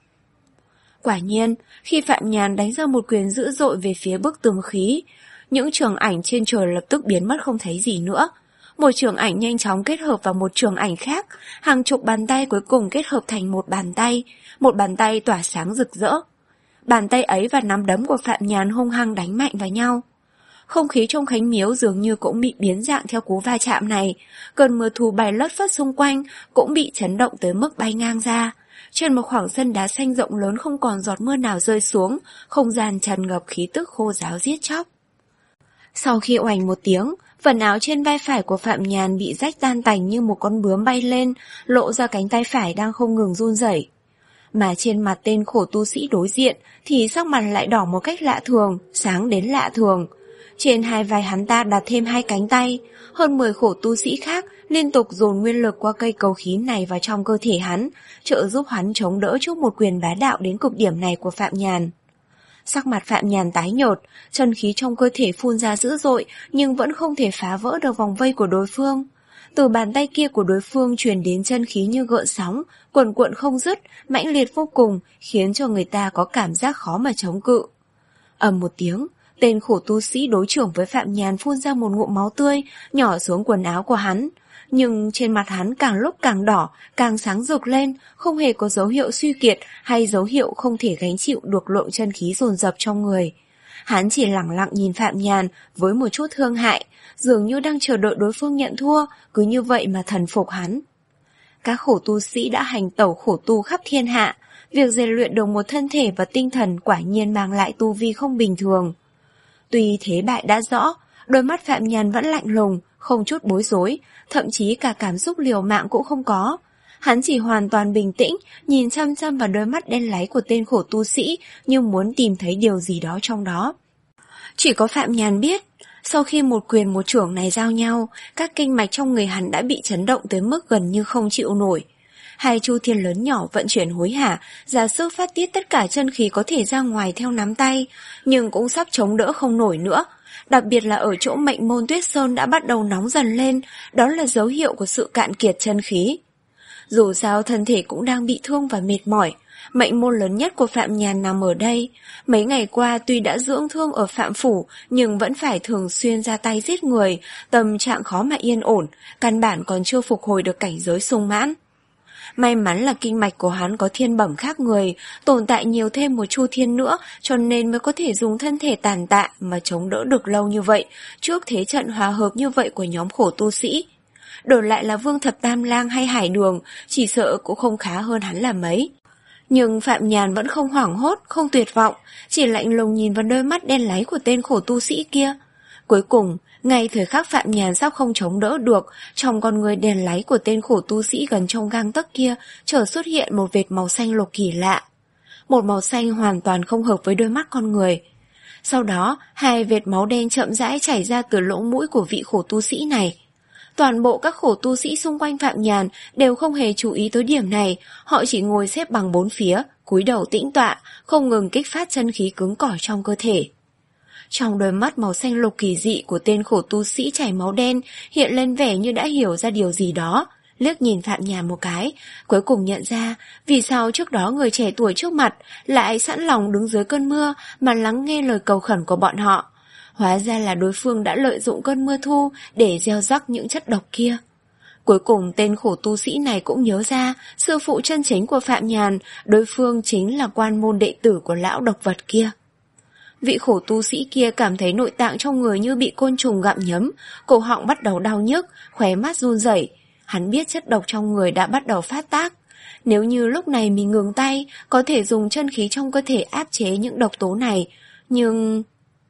Quả nhiên, khi Phạm Nhàn đánh ra một quyền dữ dội về phía bức tường khí, những chưởng ảnh trên trời lập tức biến mất không thấy gì nữa. Một chưởng ảnh nhanh chóng kết hợp vào một chưởng ảnh khác, hàng chục bàn tay cuối cùng kết hợp thành một bàn tay, một bàn tay tỏa sáng rực rỡ. Bàn tay ấy và nắm đấm của Phạm Nhàn hung hăng đánh mạnh vào nhau. Không khí trong Khánh Miếu dường như cũng bị biến dạng theo cú va chạm này, cơn mưa thu bay lất phất xung quanh cũng bị chấn động tới mức bay ngang ra. Trên một khoảng sân đá xanh rộng lớn không còn giọt mưa nào rơi xuống, không gian tràn ngập khí tức khô ráo giết chóc. Sau khi oành một tiếng, phần áo trên vai phải của Phạm Nhàn bị rách tan tành như một con bướm bay lên, lộ ra cánh tay phải đang không ngừng run rẩy. Mà trên mặt tên khổ tu sĩ đối diện thì sắc mặt lại đỏ một cách lạ thường, sáng đến lạ thường. Trên hai vai hắn ta đặt thêm hai cánh tay, hơn mười khổ tu sĩ khác liên tục dồn nguyên lực qua cây cầu khí này vào trong cơ thể hắn, trợ giúp hắn chống đỡ trước một quyền bá đạo đến cực điểm này của Phạm Nhàn. Sắc mặt Phạm Nhàn tái nhợt, chân khí trong cơ thể phun ra dữ dội nhưng vẫn không thể phá vỡ được vòng vây của đối phương. Từ bàn tay kia của đối phương truyền đến chân khí như gợn sóng, cuồn cuộn không dứt, mãnh liệt vô cùng, khiến cho người ta có cảm giác khó mà chống cự. Ầm một tiếng, tên khổ tu sĩ đối trưởng với Phạm Nhàn phun ra một ngụm máu tươi, nhỏ xuống quần áo của hắn. Nhưng trên mặt hắn càng lúc càng đỏ, càng sáng rực lên, không hề có dấu hiệu suy kiệt hay dấu hiệu không thể gánh chịu được lượng chân khí dồn dập trong người. Hắn chỉ lẳng lặng nhìn Phạm Nhàn với một chút thương hại, dường như đang chờ đợi đối phương nhận thua, cứ như vậy mà thần phục hắn. Các khổ tu sĩ đã hành tẩu khổ tu khắp thiên hạ, việc rèn luyện được một thân thể và tinh thần quả nhiên mang lại tu vi không bình thường. Tuy thế bại đã rõ, đôi mắt Phạm Nhàn vẫn lạnh lùng, không chút bối rối, thậm chí cả cảm xúc liều mạng cũng không có. Hắn chỉ hoàn toàn bình tĩnh, nhìn chăm chăm vào đôi mắt đen láy của tên khổ tu sĩ như muốn tìm thấy điều gì đó trong đó. Chỉ có Phạm Nhàn biết, sau khi một quyền một chưởng này giao nhau, các kinh mạch trong người hắn đã bị chấn động tới mức gần như không chịu nổi. Hai chu thiên lớn nhỏ vận chuyển hối hả, ra sức phát tiết tất cả chân khí có thể ra ngoài theo nắm tay, nhưng cũng sắp chống đỡ không nổi nữa. Đặc biệt là ở chỗ mệnh môn Tuyết Sơn đã bắt đầu nóng dần lên, đó là dấu hiệu của sự cạn kiệt chân khí. Dù sao thân thể cũng đang bị thương và mệt mỏi, mệnh môn lớn nhất của Phạm Nhàn nằm ở đây. Mấy ngày qua tuy đã dưỡng thương ở Phạm Phủ, nhưng vẫn phải thường xuyên ra tay giết người, tâm trạng khó mà yên ổn, căn bản còn chưa phục hồi được cảnh giới sung mãn. May mắn là kinh mạch của hắn có thiên bẩm khác người, tồn tại nhiều thêm một chu thiên nữa, cho nên mới có thể dùng thân thể tàn tạ mà chống đỡ được lâu như vậy, trước thế trận hòa hợp như vậy của nhóm khổ tu sĩ. Đổi lại là Vương Thập Tam Lang hay Hải Đường, chỉ sợ cũng không khá hơn hắn là mấy. Nhưng Phạm Nhàn vẫn không hoảng hốt, không tuyệt vọng, chỉ lạnh lùng nhìn vào đôi mắt đen láy của tên khổ tu sĩ kia. Cuối cùng, ngay thời khắc Phạm Nhàn sắp không chống đỡ được, trong con người đen láy của tên khổ tu sĩ gần trong gang tấc kia chợt xuất hiện một vệt màu xanh lục kỳ lạ. Một màu xanh hoàn toàn không hợp với đôi mắt con người. Sau đó, hai vệt máu đen chậm rãi chảy ra từ lỗ mũi của vị khổ tu sĩ này. Toàn bộ các khổ tu sĩ xung quanh Phạm Nhàn đều không hề chú ý tới điểm này, họ chỉ ngồi xếp bằng bốn phía, cúi đầu tĩnh tọa, không ngừng kích phát chân khí cứng cỏi trong cơ thể. Trong đôi mắt màu xanh lục kỳ dị của tên khổ tu sĩ chảy máu đen hiện lên vẻ như đã hiểu ra điều gì đó, liếc nhìn Phạm Nhàn một cái, cuối cùng nhận ra vì sao trước đó người trẻ tuổi trước mặt lại sẵn lòng đứng dưới cơn mưa mà lắng nghe lời cầu khẩn của bọn họ. Hóa ra là đối phương đã lợi dụng cơn mưa thu để gieo rắc những chất độc kia. Cuối cùng tên khổ tu sĩ này cũng nhớ ra sư phụ chân chính của Phạm Nhàn, đối phương chính là quan môn đệ tử của lão độc vật kia. Vị khổ tu sĩ kia cảm thấy nội tạng trong người như bị côn trùng gặm nhấm, cổ họng bắt đầu đau nhức, khóe mắt run rẩy. Hắn biết chất độc trong người đã bắt đầu phát tác. Nếu như lúc này mình ngừng tay, có thể dùng chân khí trong cơ thể áp chế những độc tố này, nhưng...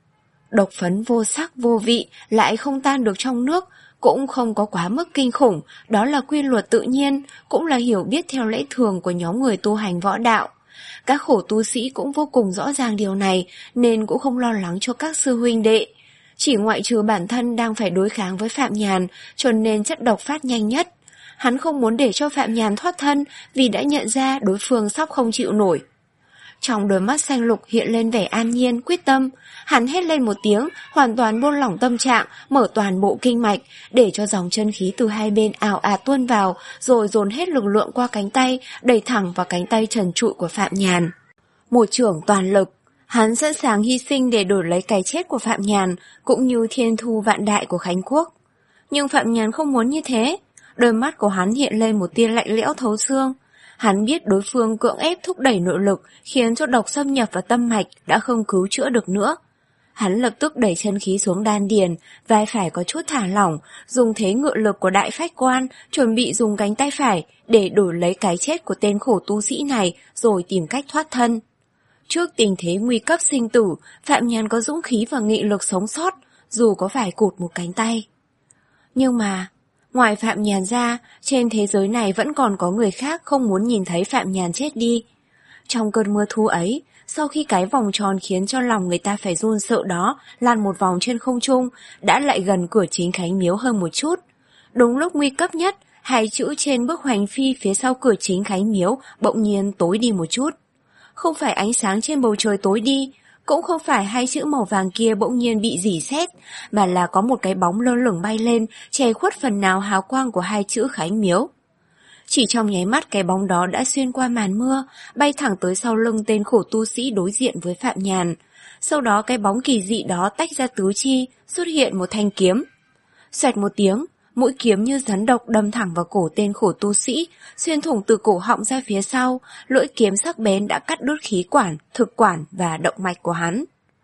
Độc phấn vô sắc vô vị lại không tan được trong nước, cũng không có quá mức kinh khủng, đó là quy luật tự nhiên, cũng là hiểu biết theo lẽ thường của nhóm người tu hành võ đạo. Các khổ tu sĩ cũng vô cùng rõ ràng điều này, nên cũng không lo lắng cho các sư huynh đệ. Chỉ ngoại trừ bản thân đang phải đối kháng với Phạm Nhàn, cho nên chất độc phát nhanh nhất. Hắn không muốn để cho Phạm Nhàn thoát thân, vì đã nhận ra đối phương sắp không chịu nổi. Trong đôi mắt xanh lục hiện lên vẻ an nhiên, quyết tâm. Hắn hét lên một tiếng, hoàn toàn buông lỏng tâm trạng, mở toàn bộ kinh mạch, để cho dòng chân khí từ hai bên ào ạt tuôn vào, rồi dồn hết lực lượng qua cánh tay, đẩy thẳng vào cánh tay trần trụi của Phạm Nhàn. Một chưởng toàn lực, hắn sẵn sàng hy sinh để đổi lấy cái chết của Phạm Nhàn, cũng như thiên thu vạn đại của Khánh Quốc. Nhưng Phạm Nhàn không muốn như thế, đôi mắt của hắn hiện lên một tia lạnh lẽo thấu xương. Hắn biết đối phương cưỡng ép thúc đẩy nội lực, khiến cho độc xâm nhập vào tâm mạch đã không cứu chữa được nữa. Hắn lập tức đẩy chân khí xuống đan điền, vai phải có chút thả lỏng, dùng thế ngự lực của đại phách quan, chuẩn bị dùng cánh tay phải để đổi lấy cái chết của tên khổ tu sĩ này, rồi tìm cách thoát thân. Trước tình thế nguy cấp sinh tử, Phạm Nhàn có dũng khí và nghị lực sống sót, dù có phải cụt một cánh tay. Nhưng mà... ngoài Phạm Nhàn ra, trên thế giới này vẫn còn có người khác không muốn nhìn thấy Phạm Nhàn chết đi. Trong cơn mưa thu ấy, sau khi cái vòng tròn khiến cho lòng người ta phải run sợ đó lăn một vòng trên không trung, đã lại gần cửa chính Khánh Miếu hơn một chút. Đúng lúc nguy cấp nhất, hai chữ trên bức hoành phi phía sau cửa chính Khánh Miếu bỗng nhiên tối đi một chút. Không phải ánh sáng trên bầu trời tối đi, cũng không phải hai chữ màu vàng kia bỗng nhiên bị rỉ sét, mà là có một cái bóng lơ lửng bay lên, che khuất phần nào hào quang của hai chữ Khánh Miếu. Chỉ trong nháy mắt cái bóng đó đã xuyên qua màn mưa, bay thẳng tới sau lưng tên khổ tu sĩ đối diện với Phạm Nhàn. Sau đó cái bóng kỳ dị đó tách ra tứ chi, xuất hiện một thanh kiếm. Xoẹt một tiếng, mũi kiếm như rắn độc đâm thẳng vào cổ tên khổ tu sĩ, xuyên thủng từ cổ họng ra phía sau, lưỡi kiếm sắc bén đã cắt đứt khí quản, thực quản và động mạch của hắn.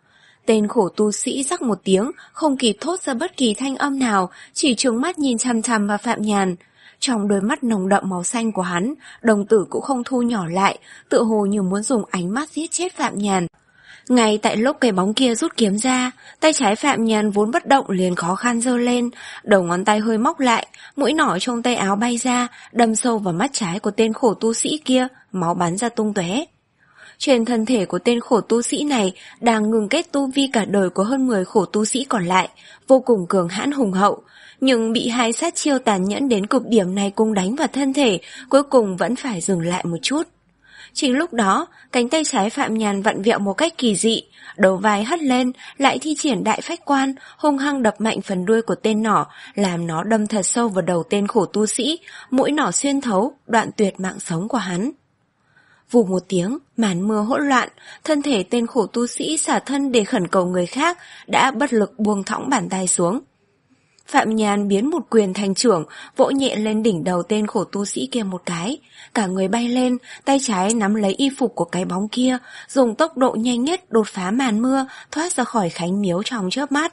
Tên khổ tu sĩ rắc một tiếng, không kịp thốt ra bất kỳ thanh âm nào, chỉ trừng mắt nhìn chằm chằm vào Phạm Nhàn. Trong đôi mắt nồng đậm màu xanh của hắn, đồng tử cũng không thu nhỏ lại, tựa hồ như muốn dùng ánh mắt giết chết Phạm Nhàn. Ngay tại lúc cái bóng kia rút kiếm ra, tay trái Phạm Nhàn vốn bất động liền khó khăn giơ lên, đầu ngón tay hơi móc lại, mũi nỏ trong tay áo bay ra, đâm sâu vào mắt trái của tên khổ tu sĩ kia, máu bắn ra tung tóe. Trên thân thể của tên khổ tu sĩ này đang ngừng kết tu vi cả đời của hơn mười khổ tu sĩ còn lại, vô cùng cường hãn hùng hậu, nhưng bị hai sát chiêu tàn nhẫn đến cực điểm này cùng đánh vào thân thể, cuối cùng vẫn phải dừng lại một chút. Chính lúc đó, cánh tay trái Phạm Nhàn vặn vẹo một cách kỳ dị, đầu vai hất lên, lại thi triển đại phách quan, hung hăng đập mạnh phần đuôi của tên nỏ, làm nó đâm thật sâu vào đầu tên khổ tu sĩ, mũi nỏ xuyên thấu, đoạn tuyệt mạng sống của hắn. Vù một tiếng, màn mưa hỗn loạn, thân thể tên khổ tu sĩ xả thân để khẩn cầu người khác, đã bất lực buông thõng bàn tay xuống. Phạm Nhàn biến một quyền thành chưởng, vỗ nhẹ lên đỉnh đầu tên khổ tu sĩ kia một cái. Cả người bay lên, tay trái nắm lấy y phục của cái bóng kia, dùng tốc độ nhanh nhất đột phá màn mưa, thoát ra khỏi khánh miếu trong chớp mắt.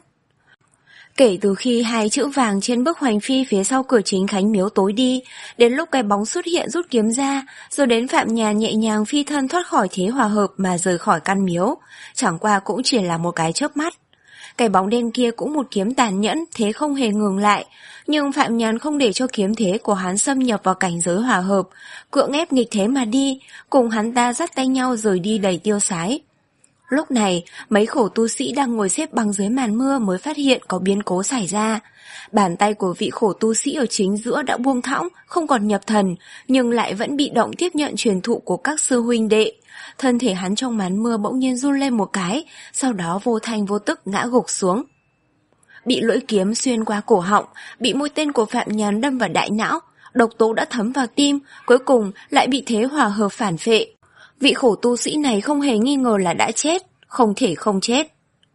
Kể từ khi hai chữ vàng trên bức hoành phi phía sau cửa chính khánh miếu tối đi, đến lúc cái bóng xuất hiện rút kiếm ra, rồi đến Phạm Nhàn nhẹ nhàng phi thân thoát khỏi thế hòa hợp mà rời khỏi căn miếu, chẳng qua cũng chỉ là một cái chớp mắt. Cái bóng đen kia cũng một kiếm tàn nhẫn, thế không hề ngừng lại, nhưng Phạm Nhàn không để cho kiếm thế của hắn xâm nhập vào cảnh giới hòa hợp, cưỡng ép nghịch thế mà đi, cùng hắn ta dắt tay nhau rời đi đầy tiêu sái. Lúc này, mấy khổ tu sĩ đang ngồi xếp bằng dưới màn mưa mới phát hiện có biến cố xảy ra. Bàn tay của vị khổ tu sĩ ở chính giữa đã buông thõng, không còn nhập thần, nhưng lại vẫn bị động tiếp nhận truyền thụ của các sư huynh đệ. Thân thể hắn trong màn mưa bỗng nhiên run lên một cái, sau đó vô thanh vô tức ngã gục xuống. Bị lưỡi kiếm xuyên qua cổ họng, bị mũi tên của Phạm Nhàn đâm vào đại não, độc tố đã thấm vào tim, cuối cùng lại bị thế hòa hợp phản phệ. Vị khổ tu sĩ này không hề nghi ngờ là đã chết, không thể không chết.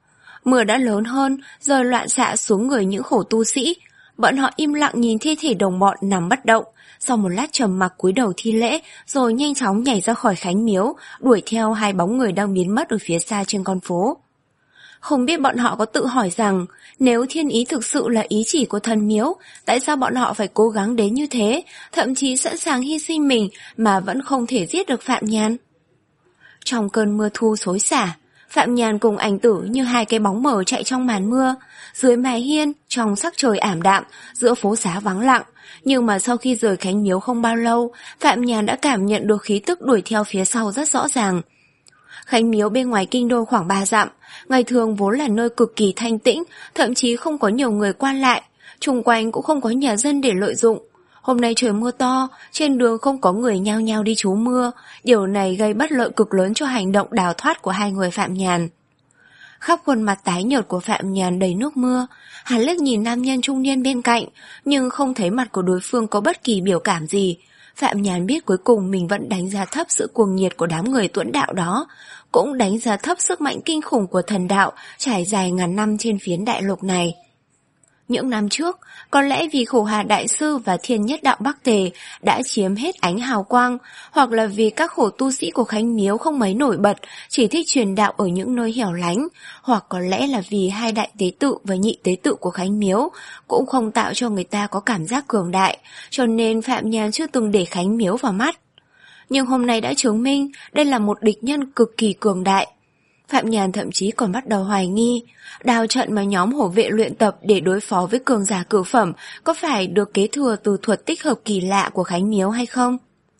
Mưa đã lớn hơn, rơi loạn xạ xuống người những khổ tu sĩ. Bọn họ im lặng nhìn thi thể đồng bọn nằm bất động, sau một lát trầm mặc cúi đầu thi lễ, rồi nhanh chóng nhảy ra khỏi khánh miếu, đuổi theo hai bóng người đang biến mất ở phía xa trên con phố. Không biết bọn họ có tự hỏi rằng, nếu thiên ý thực sự là ý chỉ của thần miếu, tại sao bọn họ phải cố gắng đến như thế, thậm chí sẵn sàng hy sinh mình mà vẫn không thể giết được Phạm Nhàn? Trong cơn mưa thu xối xả, Phạm Nhàn cùng ảnh tử như hai cái bóng mờ chạy trong màn mưa, dưới mái hiên, trong sắc trời ảm đạm, giữa phố xá vắng lặng. Nhưng mà sau khi rời khánh miếu không bao lâu, Phạm Nhàn đã cảm nhận được khí tức đuổi theo phía sau rất rõ ràng. Khánh miếu bên ngoài kinh đô khoảng ba dặm, ngày thường vốn là nơi cực kỳ thanh tĩnh, thậm chí không có nhiều người qua lại, xung quanh cũng không có nhà dân để lợi dụng. Hôm nay trời mưa to, trên đường không có người nhao nhao đi trú mưa, điều này gây bất lợi cực lớn cho hành động đào thoát của hai người Phạm Nhàn. Khắp khuôn mặt tái nhợt của Phạm Nhàn đầy nước mưa, hắn liếc nhìn nam nhân trung niên bên cạnh, nhưng không thấy mặt của đối phương có bất kỳ biểu cảm gì. Phạm Nhàn biết cuối cùng mình vẫn đánh giá thấp sự cuồng nhiệt của đám người tuẫn đạo đó, cũng đánh giá thấp sức mạnh kinh khủng của thần đạo trải dài ngàn năm trên phiến đại lục này. Những năm trước, có lẽ vì Khổ Hà Đại Sư và Thiên Nhất Đạo Bắc Tề đã chiếm hết ánh hào quang, hoặc là vì các khổ tu sĩ của Khánh Miếu không mấy nổi bật, chỉ thích truyền đạo ở những nơi hẻo lánh, hoặc có lẽ là vì hai đại tế tự và nhị tế tự của Khánh Miếu cũng không tạo cho người ta có cảm giác cường đại, cho nên Phạm Nhàn chưa từng để Khánh Miếu vào mắt. Nhưng hôm nay đã chứng minh đây là một địch nhân cực kỳ cường đại. Phạm Nhàn thậm chí còn bắt đầu hoài nghi, đao trận mà nhóm hổ vệ luyện tập để đối phó với cường giả cửu phẩm có phải được kế thừa từ thuật tích hợp kỳ lạ của Khánh Miếu hay không?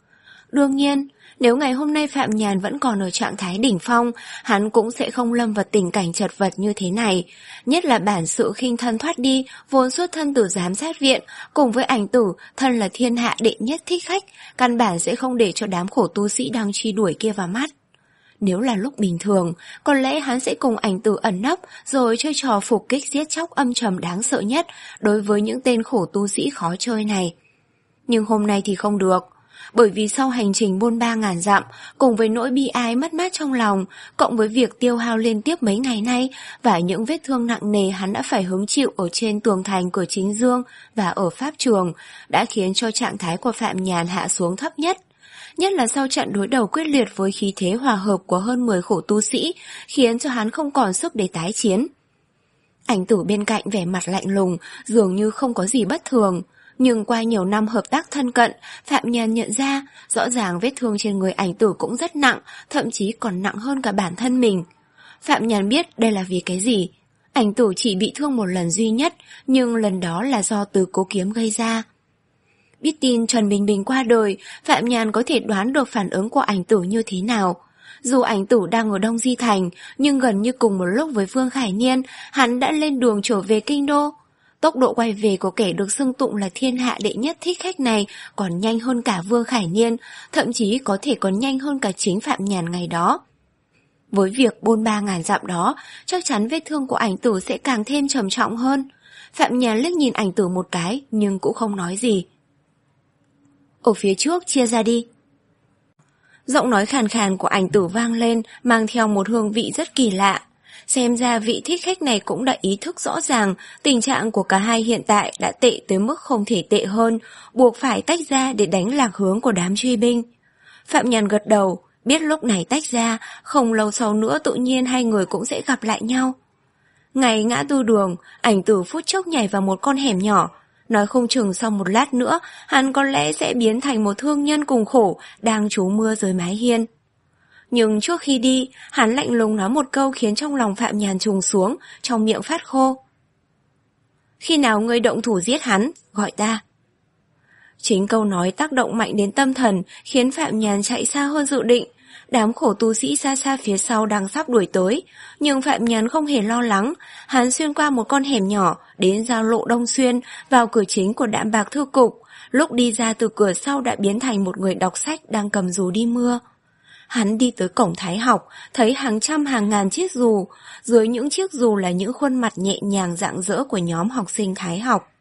Đương nhiên, nếu ngày hôm nay Phạm Nhàn vẫn còn ở trạng thái đỉnh phong, hắn cũng sẽ không lâm vào tình cảnh chật vật như thế này. Nhất là bản sự khinh thân thoát đi, vốn xuất thân từ giám sát viện, cùng với ảnh tử, thân là thiên hạ đệ nhất thích khách, căn bản sẽ không để cho đám khổ tu sĩ đang truy đuổi kia vào mắt. Nếu là lúc bình thường, có lẽ hắn sẽ cùng ảnh tử ẩn nấp rồi chơi trò phục kích giết chóc âm trầm đáng sợ nhất đối với những tên khổ tu sĩ khó chơi này. Nhưng hôm nay thì không được, bởi vì sau hành trình buôn ba ngàn dặm, cùng với nỗi bi ai mất mát trong lòng, cộng với việc tiêu hao liên tiếp mấy ngày nay và những vết thương nặng nề hắn đã phải hứng chịu ở trên tường thành của Chính Dương và ở pháp trường, đã khiến cho trạng thái của Phạm Nhàn hạ xuống thấp nhất. nhất là sau trận đối đầu quyết liệt với khí thế hòa hợp của hơn mười khổ tu sĩ, khiến cho hắn không còn sức để tái chiến. Ảnh Tử bên cạnh vẻ mặt lạnh lùng, dường như không có gì bất thường. Nhưng qua nhiều năm hợp tác thân cận, Phạm Nhàn nhận ra rõ ràng vết thương trên người Ảnh Tử cũng rất nặng, thậm chí còn nặng hơn cả bản thân mình. Phạm Nhàn biết đây là vì cái gì. Ảnh Tử chỉ bị thương một lần duy nhất, nhưng lần đó là do Tứ Cố Kiếm gây ra. Biết tin Trần Bình Bình qua đời, Phạm Nhàn có thể đoán được phản ứng của Ảnh Tử như thế nào. Dù Ảnh Tử đang ở Đông Di Thành, nhưng gần như cùng một lúc với Vương Khải Niên, hắn đã lên đường trở về kinh đô. Tốc độ quay về của kẻ được xưng tụng là thiên hạ đệ nhất thích khách này còn nhanh hơn cả Vương Khải Niên, thậm chí có thể còn nhanh hơn cả chính Phạm Nhàn ngày đó. Với việc bôn ba ngàn dặm đó, chắc chắn vết thương của Ảnh Tử sẽ càng thêm trầm trọng hơn. Phạm Nhàn liếc nhìn Ảnh Tử một cái, nhưng cũng không nói gì. Ở phía trước chia ra đi. Giọng nói khàn khàn của Ảnh Tử vang lên, mang theo một hương vị rất kỳ lạ. Xem ra vị thích khách này cũng đã ý thức rõ ràng tình trạng của cả hai hiện tại đã tệ tới mức không thể tệ hơn, buộc phải tách ra để đánh lạc hướng của đám truy binh. Phạm Nhàn gật đầu, biết lúc này tách ra, không lâu sau nữa tự nhiên hai người cũng sẽ gặp lại nhau. Ngày ngã tư đường, Ảnh Tử phút chốc nhảy vào một con hẻm nhỏ. Nói không chừng sau một lát nữa, hắn có lẽ sẽ biến thành một thương nhân cùng khổ đang trú mưa dưới mái hiên. Nhưng trước khi đi, hắn lạnh lùng nói một câu khiến trong lòng Phạm Nhàn trùng xuống, trong miệng phát khô. Khi nào ngươi động thủ giết hắn, gọi ta. Chính câu nói tác động mạnh đến tâm thần, khiến Phạm Nhàn chạy xa hơn dự định. Đám khổ tu sĩ xa xa phía sau đang sắp đuổi tới, nhưng Phạm Nhàn không hề lo lắng. Hắn xuyên qua một con hẻm nhỏ, đến giao lộ Đông Xuyên, vào cửa chính của Đạm Bạc Thư Cục. Lúc đi ra từ cửa sau đã biến thành một người đọc sách đang cầm dù đi mưa. Hắn đi tới cổng Thái Học, thấy hàng trăm hàng ngàn chiếc dù, dưới những chiếc dù là những khuôn mặt nhẹ nhàng rạng rỡ của nhóm học sinh Thái Học.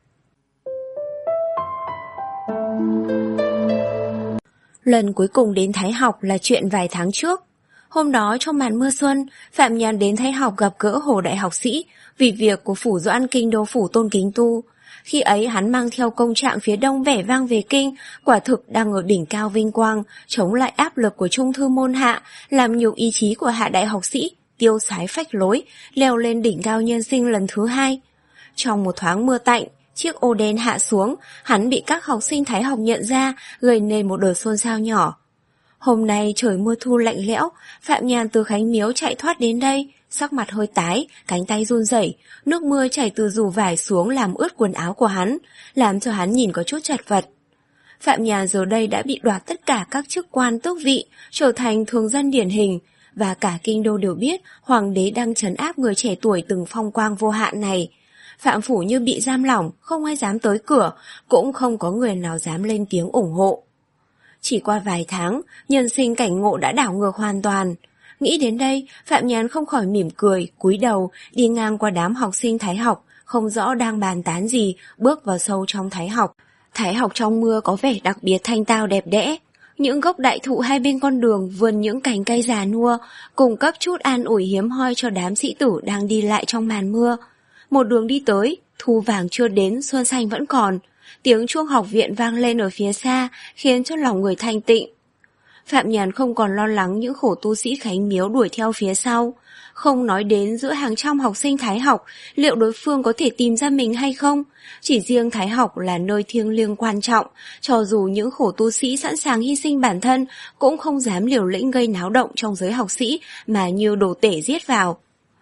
Lần cuối cùng đến Thái Học là chuyện vài tháng trước. Hôm đó trong màn mưa xuân, Phạm Nhàn đến Thái Học gặp gỡ Hồ đại học sĩ vì việc của phủ Doãn Kinh đô phủ Tôn Kính Tu. Khi ấy hắn mang theo công trạng phía đông vẻ vang về kinh, quả thực đang ở đỉnh cao vinh quang, chống lại áp lực của trung thư môn hạ, làm nhục ý chí của hạ đại học sĩ, tiêu sái phách lối, leo lên đỉnh cao nhân sinh lần thứ hai. Trong một thoáng mưa tạnh, chiếc ô đen hạ xuống, hắn bị các học sinh Thái Học nhận ra, gây nên một đợt xôn xao nhỏ. Hôm nay trời mưa thu lạnh lẽo, Phạm Nhàn từ Khánh Miếu chạy thoát đến đây, sắc mặt hơi tái, cánh tay run rẩy, nước mưa chảy từ dù vải xuống làm ướt quần áo của hắn, làm cho hắn nhìn có chút chật vật. Phạm Nhàn giờ đây đã bị đoạt tất cả các chức quan tước vị, trở thành thường dân điển hình, và cả kinh đô đều biết hoàng đế đang trấn áp người trẻ tuổi từng phong quang vô hạn này. Phạm phủ như bị giam lỏng, không ai dám tới cửa, cũng không có người nào dám lên tiếng ủng hộ. Chỉ qua vài tháng, nhân sinh cảnh ngộ đã đảo ngược hoàn toàn. Nghĩ đến đây, Phạm Nhàn không khỏi mỉm cười, cúi đầu, đi ngang qua đám học sinh Thái Học, không rõ đang bàn tán gì, bước vào sâu trong Thái Học. Thái Học trong mưa có vẻ đặc biệt thanh tao đẹp đẽ. Những gốc đại thụ hai bên con đường vươn những cành cây già nua, cung cấp chút an ủi hiếm hoi cho đám sĩ tử đang đi lại trong màn mưa. Một đường đi tới, thu vàng chưa đến, xuân xanh vẫn còn. Tiếng chuông học viện vang lên ở phía xa, khiến cho lòng người thanh tịnh. Phạm Nhàn không còn lo lắng những khổ tu sĩ Khánh Miếu đuổi theo phía sau. Không nói đến giữa hàng trăm học sinh Thái Học, liệu đối phương có thể tìm ra mình hay không? Chỉ riêng Thái Học là nơi thiêng liêng quan trọng, cho dù những khổ tu sĩ sẵn sàng hy sinh bản thân, cũng không dám liều lĩnh gây náo động trong giới học sĩ mà như đồ tể giết vào.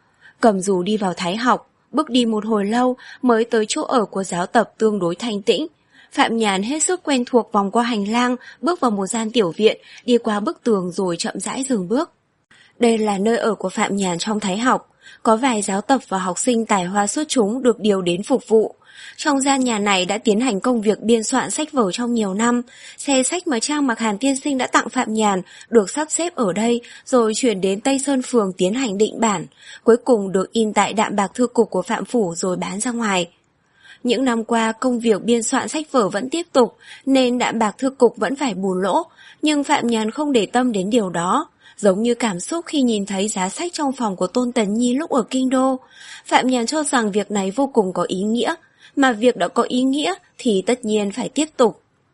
Cầm dù đi vào Thái Học, bước đi một hồi lâu mới tới chỗ ở của giáo tập tương đối thanh tĩnh. Phạm Nhàn hết sức quen thuộc vòng qua hành lang, bước vào một gian tiểu viện, đi qua bức tường rồi chậm rãi dừng bước. Đây là nơi ở của Phạm Nhàn trong Thái Học, có vài giáo tập và học sinh tài hoa xuất chúng được điều đến phục vụ. Trong gian nhà này đã tiến hành công việc biên soạn sách vở trong nhiều năm, xe sách mà Trang Mặc Hàn tiên sinh đã tặng Phạm Nhàn được sắp xếp ở đây rồi chuyển đến Tây Sơn Phường tiến hành định bản, cuối cùng được in tại Đạm Bạc Thư Cục của Phạm Phủ rồi bán ra ngoài. Những năm qua công việc biên soạn sách vở vẫn tiếp tục nên Đạm Bạc Thư Cục vẫn phải bù lỗ, nhưng Phạm Nhàn không để tâm đến điều đó. Giống như cảm xúc khi nhìn thấy giá sách trong phòng của Tôn Tấn Nhi lúc ở Kinh Đô, Phạm Nhàn cho rằng việc này vô cùng có ý nghĩa, mà việc đã có ý nghĩa thì tất nhiên phải tiếp tục.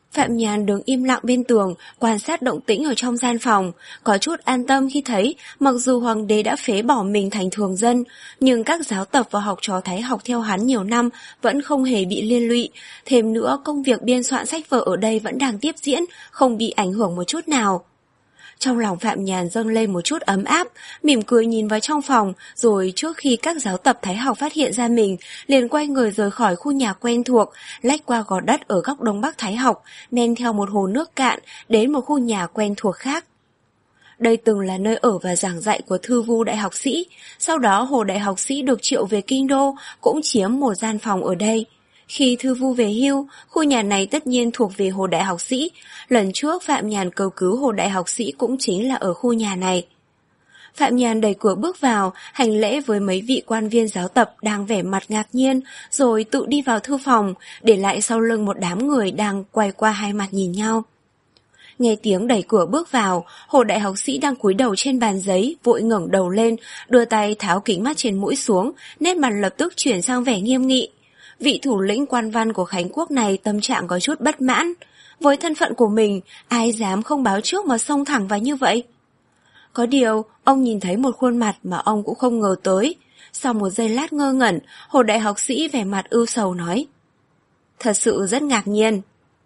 Phạm Nhàn đứng im lặng bên tường, quan sát động tĩnh ở trong gian phòng, có chút an tâm khi thấy, mặc dù hoàng đế đã phế bỏ mình thành thường dân, nhưng các giáo tập và học trò Thái học theo hắn nhiều năm vẫn không hề bị liên lụy. Thêm nữa, công việc biên soạn sách vở ở đây vẫn đang tiếp diễn, không bị ảnh hưởng một chút nào. Trong lòng Phạm Nhàn dâng lên một chút ấm áp, mỉm cười nhìn vào trong phòng, rồi trước khi các giáo tập Thái học phát hiện ra mình, liền quay người rời khỏi khu nhà quen thuộc, lách qua gò đất ở góc đông bắc Thái học, men theo một hồ nước cạn, đến một khu nhà quen thuộc khác. Đây từng là nơi ở và giảng dạy của Thư Vu đại học sĩ, sau đó Hồ đại học sĩ được triệu về Kinh Đô, cũng chiếm một gian phòng ở đây. Khi Thư Vu về hưu, khu nhà này tất nhiên thuộc về Hồ đại học sĩ. Lần trước Phạm Nhàn cầu cứu Hồ đại học sĩ cũng chính là ở khu nhà này. Phạm Nhàn đẩy cửa bước vào, hành lễ với mấy vị quan viên giáo tập đang vẻ mặt ngạc nhiên, rồi tự đi vào thư phòng, để lại sau lưng một đám người đang quay qua hai mặt nhìn nhau. Nghe tiếng đẩy cửa bước vào, Hồ đại học sĩ đang cúi đầu trên bàn giấy, vội ngẩng đầu lên, đưa tay tháo kính mắt trên mũi xuống, nét mặt lập tức chuyển sang vẻ nghiêm nghị. Vị thủ lĩnh quan văn của Khánh Quốc này tâm trạng có chút bất mãn. Với thân phận của mình, ai dám không báo trước mà xông thẳng vào như vậy? Có điều, ông nhìn thấy một khuôn mặt mà ông cũng không ngờ tới. Sau một giây lát ngơ ngẩn, Hồ đại học sĩ vẻ mặt ưu sầu nói: Thật sự rất ngạc nhiên.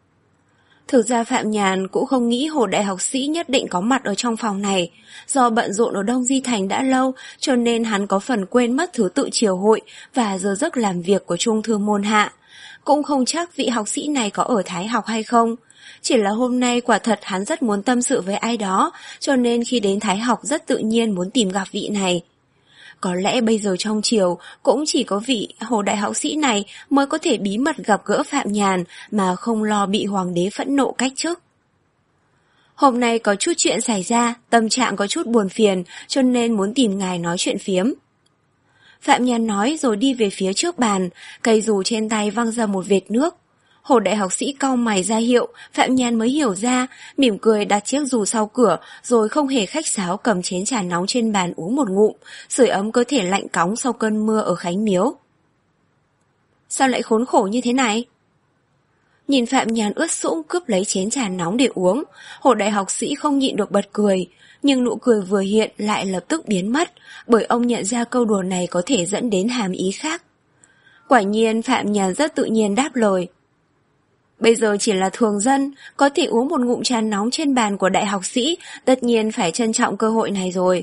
Thực ra Phạm Nhàn cũng không nghĩ Hồ đại học sĩ nhất định có mặt ở trong phòng này. Do bận rộn ở Đông Di Thành đã lâu, cho nên hắn có phần quên mất thứ tự triều hội và giờ giấc làm việc của trung thư môn hạ. Cũng không chắc vị học sĩ này có ở Thái học hay không. Chỉ là hôm nay quả thật hắn rất muốn tâm sự với ai đó, cho nên khi đến Thái học rất tự nhiên muốn tìm gặp vị này. Có lẽ bây giờ trong triều cũng chỉ có vị Hồ đại học sĩ này mới có thể bí mật gặp gỡ Phạm Nhàn mà không lo bị hoàng đế phẫn nộ cách chức. Hôm nay có chút chuyện xảy ra, tâm trạng có chút buồn phiền, cho nên muốn tìm ngài nói chuyện phiếm. Phạm Nhàn nói rồi đi về phía trước bàn, cây dù trên tay văng ra một vệt nước. Hồ đại học sĩ cau mày ra hiệu, Phạm Nhàn mới hiểu ra, mỉm cười đặt chiếc dù sau cửa, rồi không hề khách sáo cầm chén trà nóng trên bàn uống một ngụm, sưởi ấm cơ thể lạnh cóng sau cơn mưa ở Khánh Miếu. Sao lại khốn khổ như thế này? Nhìn Phạm Nhàn ướt sũng cướp lấy chén trà nóng để uống, Hồ đại học sĩ không nhịn được bật cười, nhưng nụ cười vừa hiện lại lập tức biến mất, bởi ông nhận ra câu đùa này có thể dẫn đến hàm ý khác. Quả nhiên Phạm Nhàn rất tự nhiên đáp lời: Bây giờ chỉ là thường dân, có thể uống một ngụm trà nóng trên bàn của đại học sĩ, tất nhiên phải trân trọng cơ hội này rồi.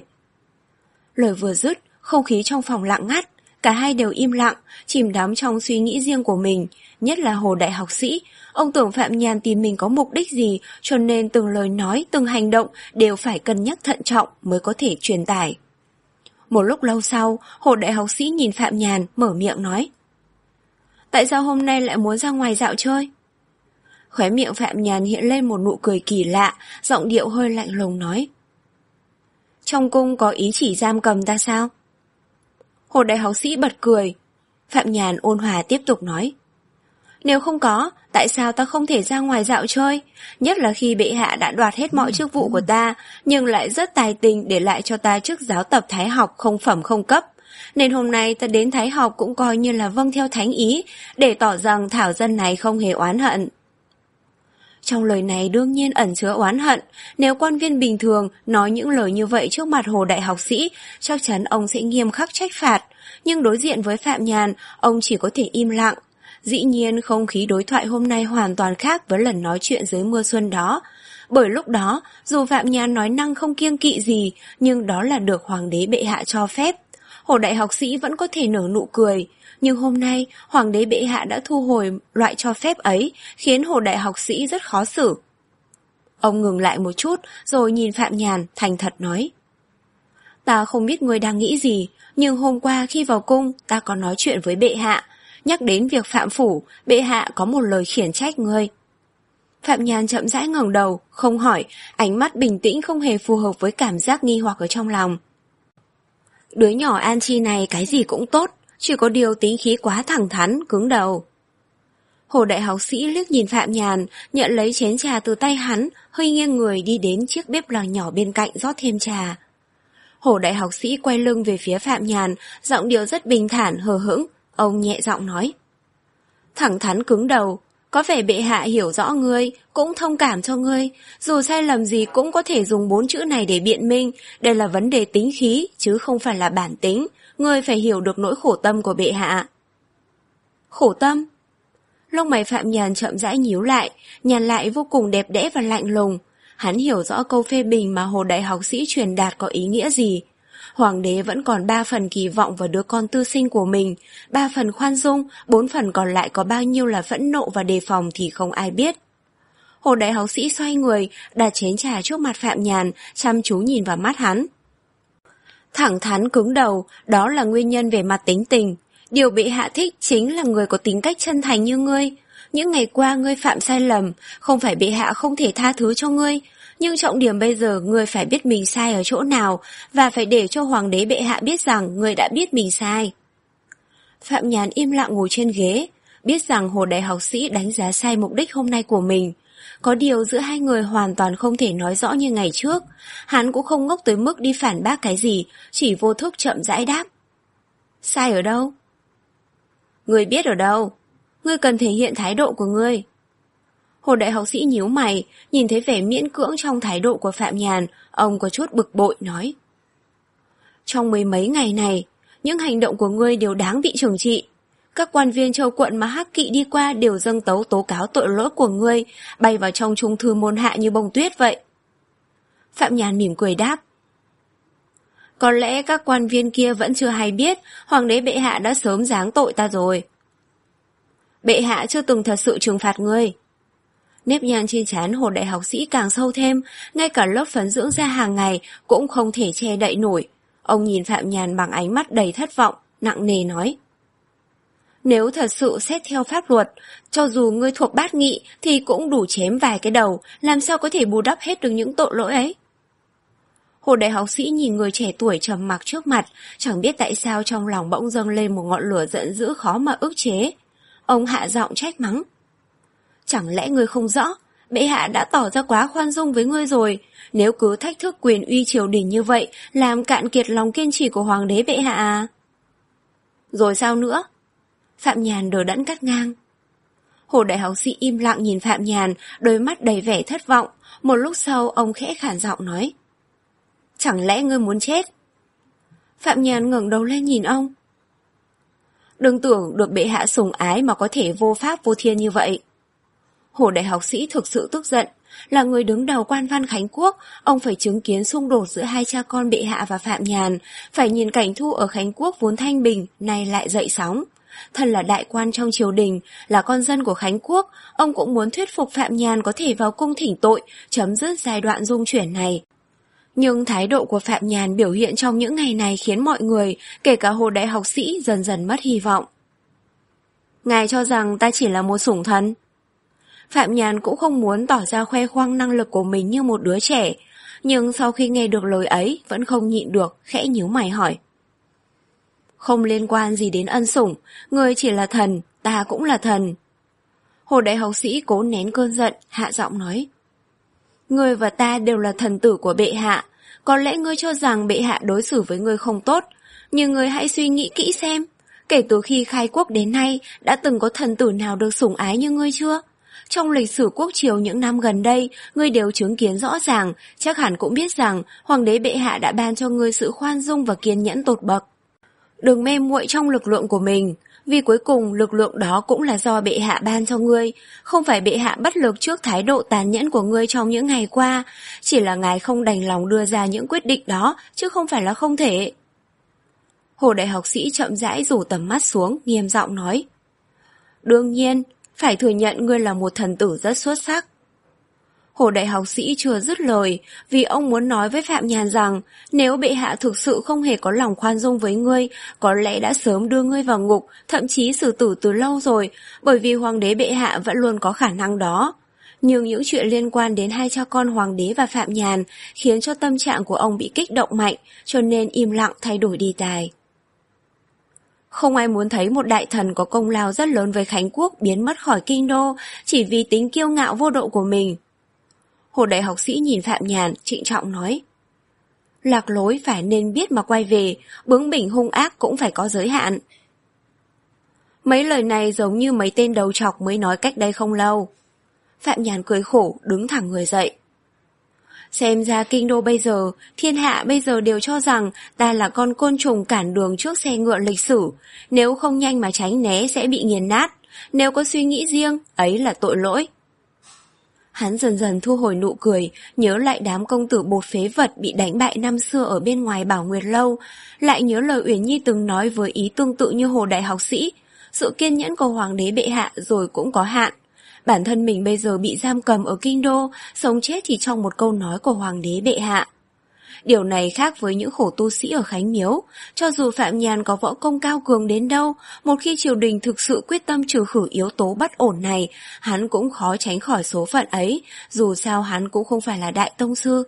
Lời vừa dứt, không khí trong phòng lặng ngắt, cả hai đều im lặng, chìm đắm trong suy nghĩ riêng của mình, nhất là Hồ đại học sĩ. Ông tưởng Phạm Nhàn tìm mình có mục đích gì, cho nên từng lời nói, từng hành động đều phải cân nhắc thận trọng mới có thể truyền tải. Một lúc lâu sau, Hồ đại học sĩ nhìn Phạm Nhàn, mở miệng nói: Tại sao hôm nay lại muốn ra ngoài dạo chơi? Khóe miệng Phạm Nhàn hiện lên một nụ cười kỳ lạ, giọng điệu hơi lạnh lùng nói: Trong cung có ý chỉ giam cầm ta sao? Hồ đại học sĩ bật cười. Phạm Nhàn ôn hòa tiếp tục nói: Nếu không có, tại sao ta không thể ra ngoài dạo chơi? Nhất là khi bệ hạ đã đoạt hết mọi chức vụ của ta, nhưng lại rất tài tình để lại cho ta chức giáo tập Thái học không phẩm không cấp. Nên hôm nay ta đến Thái học cũng coi như là vâng theo thánh ý, để tỏ rằng thảo dân này không hề oán hận. Trong lời này đương nhiên ẩn chứa oán hận. Nếu quan viên bình thường nói những lời như vậy trước mặt Hồ đại học sĩ, chắc chắn ông sẽ nghiêm khắc trách phạt. Nhưng đối diện với Phạm Nhàn, ông chỉ có thể im lặng. Dĩ nhiên không khí đối thoại hôm nay hoàn toàn khác với lần nói chuyện dưới mưa xuân đó. Bởi lúc đó, dù Phạm Nhàn nói năng không kiêng kỵ gì, nhưng đó là được hoàng đế bệ hạ cho phép. Hồ đại học sĩ vẫn có thể nở nụ cười. Nhưng hôm nay, hoàng đế bệ hạ đã thu hồi loại cho phép ấy, khiến Hồ đại học sĩ rất khó xử. Ông ngừng lại một chút, rồi nhìn Phạm Nhàn, thành thật nói: Ta không biết ngươi đang nghĩ gì, nhưng hôm qua khi vào cung, ta có nói chuyện với bệ hạ. Nhắc đến việc phạm phủ, bệ hạ có một lời khiển trách ngươi. Phạm Nhàn chậm rãi ngẩng đầu, không hỏi, ánh mắt bình tĩnh không hề phù hợp với cảm giác nghi hoặc ở trong lòng. Đứa nhỏ An Chi này cái gì cũng tốt, chỉ có điều tính khí quá thẳng thắn, cứng đầu. Hồ đại học sĩ liếc nhìn Phạm Nhàn, nhận lấy chén trà từ tay hắn, hơi nghiêng người đi đến chiếc bếp lò nhỏ bên cạnh rót thêm trà. Hồ đại học sĩ quay lưng về phía Phạm Nhàn, giọng điệu rất bình thản, hờ hững. Ông nhẹ giọng nói: Thẳng thắn cứng đầu, Có vẻ bệ hạ hiểu rõ ngươi, cũng thông cảm cho ngươi. Dù sai lầm gì cũng có thể dùng bốn chữ này để biện minh. Đây là vấn đề tính khí, chứ không phải là bản tính. Ngươi phải hiểu được nỗi khổ tâm của bệ hạ. Khổ tâm? Lông mày Phạm Nhàn chậm rãi nhíu lại, nhàn lại vô cùng đẹp đẽ và lạnh lùng. Hắn hiểu rõ câu phê bình mà Hồ đại học sĩ truyền đạt có ý nghĩa gì. Hoàng đế vẫn còn ba phần kỳ vọng vào đứa con tư sinh của mình, ba phần khoan dung, bốn phần còn lại có bao nhiêu là phẫn nộ và đề phòng thì không ai biết. Hồ đại học sĩ xoay người, đặt chén trà trước mặt Phạm Nhàn, chăm chú nhìn vào mắt hắn. Thẳng thắn cứng đầu, đó là nguyên nhân về mặt tính tình. Điều bệ hạ thích chính là người có tính cách chân thành như ngươi. Những ngày qua ngươi phạm sai lầm, không phải bệ hạ không thể tha thứ cho ngươi, nhưng trọng điểm bây giờ ngươi phải biết mình sai ở chỗ nào và phải để cho hoàng đế bệ hạ biết rằng ngươi đã biết mình sai. Phạm Nhàn im lặng ngồi trên ghế, biết rằng Hồ đại học sĩ đánh giá sai mục đích hôm nay của mình. Có điều giữa hai người hoàn toàn không thể nói rõ như ngày trước. Hắn cũng không ngốc tới mức đi phản bác cái gì, chỉ vô thức chậm rãi đáp. Sai ở đâu? Ngươi biết ở đâu? Ngươi cần thể hiện thái độ của ngươi. Hồ đại học sĩ nhíu mày, nhìn thấy vẻ miễn cưỡng trong thái độ của Phạm Nhàn, ông có chút bực bội nói. Trong mấy mấy ngày này, những hành động của ngươi đều đáng bị trừng trị. Các quan viên châu quận mà Hắc Kỵ đi qua đều dâng tấu tố cáo tội lỗi của ngươi, bay vào trong trung thư môn hạ như bông tuyết vậy. Phạm Nhàn mỉm cười đáp. Có lẽ các quan viên kia vẫn chưa hay biết, hoàng đế bệ hạ đã sớm giáng tội ta rồi. Bệ hạ chưa từng thật sự trừng phạt ngươi. Nếp nhăn trên trán Hồ đại học sĩ càng sâu thêm, ngay cả lớp phấn dưỡng da hàng ngày cũng không thể che đậy nổi. Ông nhìn Phạm Nhàn bằng ánh mắt đầy thất vọng, nặng nề nói. Nếu thật sự xét theo pháp luật, cho dù ngươi thuộc bát nghị thì cũng đủ chém vài cái đầu, làm sao có thể bù đắp hết được những tội lỗi ấy. Hồ đại học sĩ nhìn người trẻ tuổi trầm mặc trước mặt, chẳng biết tại sao trong lòng bỗng dâng lên một ngọn lửa giận dữ khó mà ức chế. Ông hạ giọng trách mắng. Chẳng lẽ ngươi không rõ, bệ hạ đã tỏ ra quá khoan dung với ngươi rồi, nếu cứ thách thức quyền uy triều đình như vậy, làm cạn kiệt lòng kiên trì của hoàng đế bệ hạ à? Rồi sao nữa? Phạm Nhàn đờ đẫn cắt ngang. Hồ đại học sĩ im lặng nhìn Phạm Nhàn, đôi mắt đầy vẻ thất vọng, một lúc sau ông khẽ khản giọng nói. Chẳng lẽ ngươi muốn chết? Phạm Nhàn ngẩng đầu lên nhìn ông. Đừng tưởng được bệ hạ sủng ái mà có thể vô pháp vô thiên như vậy. Hồ đại học sĩ thực sự tức giận, là người đứng đầu quan văn Khánh Quốc, ông phải chứng kiến xung đột giữa hai cha con bệ hạ và Phạm Nhàn, phải nhìn cảnh thu ở Khánh Quốc vốn thanh bình, nay lại dậy sóng. Thân là đại quan trong triều đình, là con dân của Khánh Quốc, ông cũng muốn thuyết phục Phạm Nhàn có thể vào cung thỉnh tội, chấm dứt giai đoạn dung chuyển này. Nhưng thái độ của Phạm Nhàn biểu hiện trong những ngày này khiến mọi người, kể cả Hồ đại học sĩ, dần dần mất hy vọng. Ngài cho rằng ta chỉ là một sủng thần. Phạm Nhàn cũng không muốn tỏ ra khoe khoang năng lực của mình như một đứa trẻ, nhưng sau khi nghe được lời ấy vẫn không nhịn được, khẽ nhíu mày hỏi. Không liên quan gì đến ân sủng, ngươi chỉ là thần, ta cũng là thần. Hồ đại học sĩ cố nén cơn giận, hạ giọng nói. Ngươi và ta đều là thần tử của bệ hạ, có lẽ ngươi cho rằng bệ hạ đối xử với ngươi không tốt, nhưng ngươi hãy suy nghĩ kỹ xem, kể từ khi khai quốc đến nay đã từng có thần tử nào được sủng ái như ngươi chưa? Trong lịch sử quốc triều những năm gần đây, ngươi đều chứng kiến rõ ràng, chắc hẳn cũng biết rằng hoàng đế bệ hạ đã ban cho ngươi sự khoan dung và kiên nhẫn tột bậc. Đừng mê muội trong lực lượng của mình, vì cuối cùng lực lượng đó cũng là do bệ hạ ban cho ngươi, không phải bệ hạ bất lực trước thái độ tàn nhẫn của ngươi trong những ngày qua, chỉ là ngài không đành lòng đưa ra những quyết định đó, chứ không phải là không thể. Hồ đại học sĩ chậm rãi rủ tầm mắt xuống, nghiêm giọng nói. Đương nhiên, phải thừa nhận ngươi là một thần tử rất xuất sắc. Hồ đại học sĩ chưa dứt lời, vì ông muốn nói với Phạm Nhàn rằng nếu bệ hạ thực sự không hề có lòng khoan dung với ngươi, có lẽ đã sớm đưa ngươi vào ngục, thậm chí xử tử từ lâu rồi, bởi vì hoàng đế bệ hạ vẫn luôn có khả năng đó. Nhưng những chuyện liên quan đến hai cha con hoàng đế và Phạm Nhàn khiến cho tâm trạng của ông bị kích động mạnh, cho nên im lặng thay đổi đề tài. Không ai muốn thấy một đại thần có công lao rất lớn với Khánh Quốc biến mất khỏi kinh đô chỉ vì tính kiêu ngạo vô độ của mình. Hồ đại học sĩ nhìn Phạm Nhàn, trịnh trọng nói. Lạc lối phải nên biết mà quay về, bướng bỉnh hung ác cũng phải có giới hạn. Mấy lời này giống như mấy tên đầu chọc mới nói cách đây không lâu. Phạm Nhàn cười khổ, đứng thẳng người dậy. Xem ra kinh đô bây giờ, thiên hạ bây giờ đều cho rằng ta là con côn trùng cản đường trước xe ngựa lịch sử. Nếu không nhanh mà tránh né sẽ bị nghiền nát. Nếu có suy nghĩ riêng, ấy là tội lỗi. Hắn dần dần thu hồi nụ cười, nhớ lại đám công tử bột phế vật bị đánh bại năm xưa ở bên ngoài Bảo Nguyệt Lâu, lại nhớ lời Uyển Nhi từng nói với ý tương tự như Hồ đại học sĩ. Sự kiên nhẫn của hoàng đế bệ hạ rồi cũng có hạn. Bản thân mình bây giờ bị giam cầm ở kinh đô, sống chết thì trong một câu nói của hoàng đế bệ hạ. Điều này khác với những khổ tu sĩ ở Khánh Miếu. Cho dù Phạm Nhàn có võ công cao cường đến đâu, một khi triều đình thực sự quyết tâm trừ khử yếu tố bất ổn này, hắn cũng khó tránh khỏi số phận ấy, dù sao hắn cũng không phải là đại tông sư.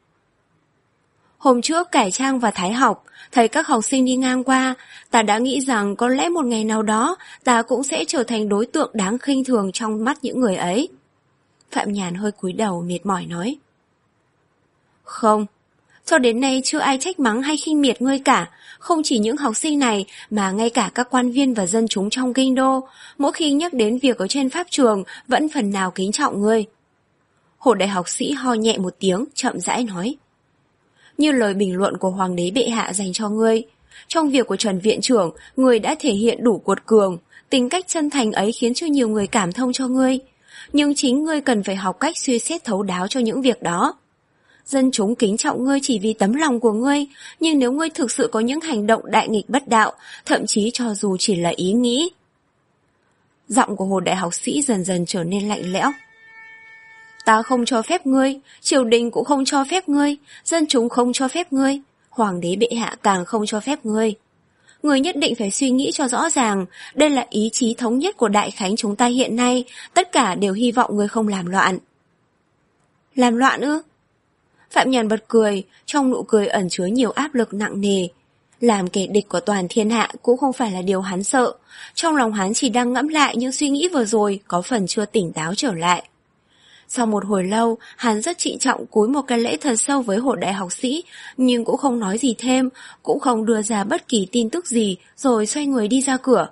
Hôm trước cải trang và thái học, thấy các học sinh đi ngang qua, ta đã nghĩ rằng có lẽ một ngày nào đó ta cũng sẽ trở thành đối tượng đáng khinh thường trong mắt những người ấy. Phạm Nhàn hơi cúi đầu mệt mỏi nói. Không, cho đến nay chưa ai trách mắng hay khinh miệt ngươi cả, không chỉ những học sinh này mà ngay cả các quan viên và dân chúng trong kinh đô, mỗi khi nhắc đến việc ở trên pháp trường vẫn phần nào kính trọng ngươi. Hồ đại học sĩ ho nhẹ một tiếng, chậm rãi nói. Như lời bình luận của hoàng đế bệ hạ dành cho ngươi, trong việc của Trần viện trưởng, ngươi đã thể hiện đủ cuột cường, tính cách chân thành ấy khiến cho nhiều người cảm thông cho ngươi, nhưng chính ngươi cần phải học cách suy xét thấu đáo cho những việc đó. Dân chúng kính trọng ngươi chỉ vì tấm lòng của ngươi, nhưng nếu ngươi thực sự có những hành động đại nghịch bất đạo, thậm chí cho dù chỉ là ý nghĩ. Giọng của Hồ đại học sĩ dần dần trở nên lạnh lẽo. Ta không cho phép ngươi, triều đình cũng không cho phép ngươi, dân chúng không cho phép ngươi, hoàng đế bệ hạ càng không cho phép ngươi. Ngươi nhất định phải suy nghĩ cho rõ ràng, đây là ý chí thống nhất của Đại Khánh chúng ta hiện nay, tất cả đều hy vọng ngươi không làm loạn. Làm loạn ư? Phạm Nhàn bật cười, trong nụ cười ẩn chứa nhiều áp lực nặng nề. Làm kẻ địch của toàn thiên hạ cũng không phải là điều hắn sợ, trong lòng hắn chỉ đang ngẫm lại những suy nghĩ vừa rồi có phần chưa tỉnh táo trở lại. Sau một hồi lâu, hắn rất trịnh trọng cúi một cái lễ thật sâu với Hồ đại học sĩ, nhưng cũng không nói gì thêm, cũng không đưa ra bất kỳ tin tức gì, rồi xoay người đi ra cửa.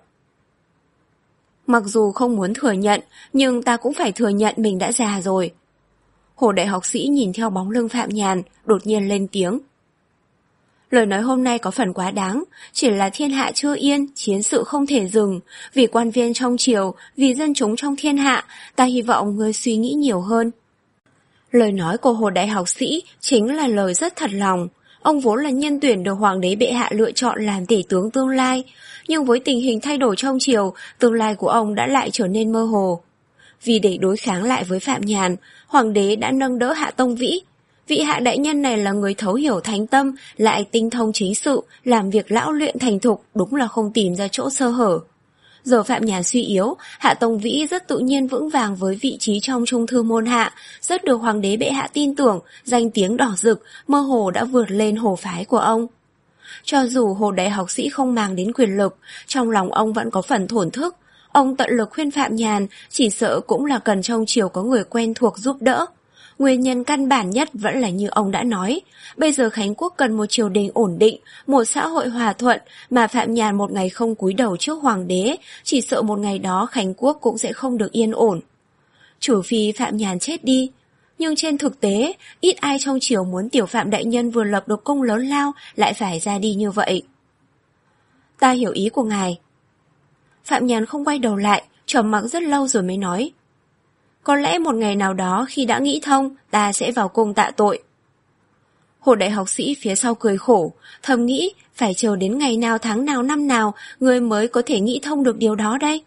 Mặc dù không muốn thừa nhận, nhưng ta cũng phải thừa nhận mình đã già rồi. Hồ đại học sĩ nhìn theo bóng lưng Phạm Nhàn, đột nhiên lên tiếng. Lời nói hôm nay có phần quá đáng, chỉ là thiên hạ chưa yên, chiến sự không thể dừng. Vì quan viên trong triều, vì dân chúng trong thiên hạ, ta hy vọng ngươi suy nghĩ nhiều hơn. Lời nói của Hồ đại học sĩ chính là lời rất thật lòng. Ông vốn là nhân tuyển được hoàng đế bệ hạ lựa chọn làm tể tướng tương lai, nhưng với tình hình thay đổi trong triều, tương lai của ông đã lại trở nên mơ hồ. Vì để đối kháng lại với Phạm Nhàn, hoàng đế đã nâng đỡ Hạ Tông Vĩ. Vị hạ đại nhân này là người thấu hiểu thánh tâm, lại tinh thông chính sự, làm việc lão luyện thành thục, đúng là không tìm ra chỗ sơ hở. Giờ Phạm Nhàn suy yếu, Hạ Tông Vĩ rất tự nhiên vững vàng với vị trí trong trung thư môn hạ, rất được hoàng đế bệ hạ tin tưởng, danh tiếng đỏ rực, mơ hồ đã vượt lên hồ phái của ông. Cho dù Hồ đại học sĩ không màng đến quyền lực, trong lòng ông vẫn có phần thổn thức. Ông tận lực khuyên Phạm Nhàn, chỉ sợ cũng là cần trong triều có người quen thuộc giúp đỡ. Nguyên nhân căn bản nhất vẫn là như ông đã nói, bây giờ Khánh Quốc cần một triều đình ổn định, một xã hội hòa thuận, mà Phạm Nhàn một ngày không cúi đầu trước hoàng đế, chỉ sợ một ngày đó Khánh Quốc cũng sẽ không được yên ổn. Trừ phi Phạm Nhàn chết đi, nhưng trên thực tế, ít ai trong triều muốn tiểu Phạm đại nhân vừa lập được công lớn lao lại phải ra đi như vậy. Ta hiểu ý của ngài. Phạm Nhàn không quay đầu lại, trầm mặc rất lâu rồi mới nói. Có lẽ một ngày nào đó khi đã nghĩ thông, ta sẽ vào cung tạ tội. Hồ đại học sĩ phía sau cười khổ, thầm nghĩ phải chờ đến ngày nào tháng nào năm nào người mới có thể nghĩ thông được điều đó đây.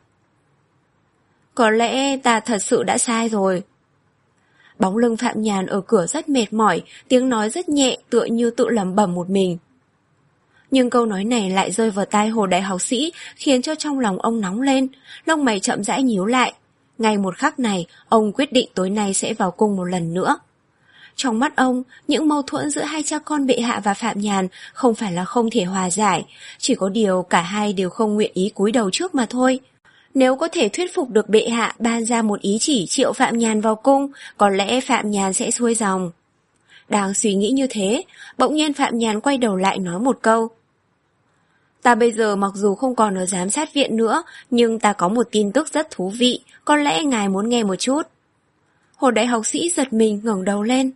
Có lẽ ta thật sự đã sai rồi. Bóng lưng Phạm Nhàn ở cửa rất mệt mỏi, tiếng nói rất nhẹ tựa như tự lẩm bẩm một mình. Nhưng câu nói này lại rơi vào tai Hồ đại học sĩ, khiến cho trong lòng ông nóng lên, lông mày chậm rãi nhíu lại. Ngay một khắc này, ông quyết định tối nay sẽ vào cung một lần nữa. Trong mắt ông, những mâu thuẫn giữa hai cha con bệ hạ và Phạm Nhàn không phải là không thể hòa giải, chỉ có điều cả hai đều không nguyện ý cúi đầu trước mà thôi. Nếu có thể thuyết phục được bệ hạ ban ra một ý chỉ triệu Phạm Nhàn vào cung, có lẽ Phạm Nhàn sẽ xuôi dòng. Đang suy nghĩ như thế, bỗng nhiên Phạm Nhàn quay đầu lại nói một câu. Ta bây giờ mặc dù không còn ở giám sát viện nữa, nhưng ta có một tin tức rất thú vị, có lẽ ngài muốn nghe một chút. Hồ đại học sĩ giật mình ngẩng đầu lên.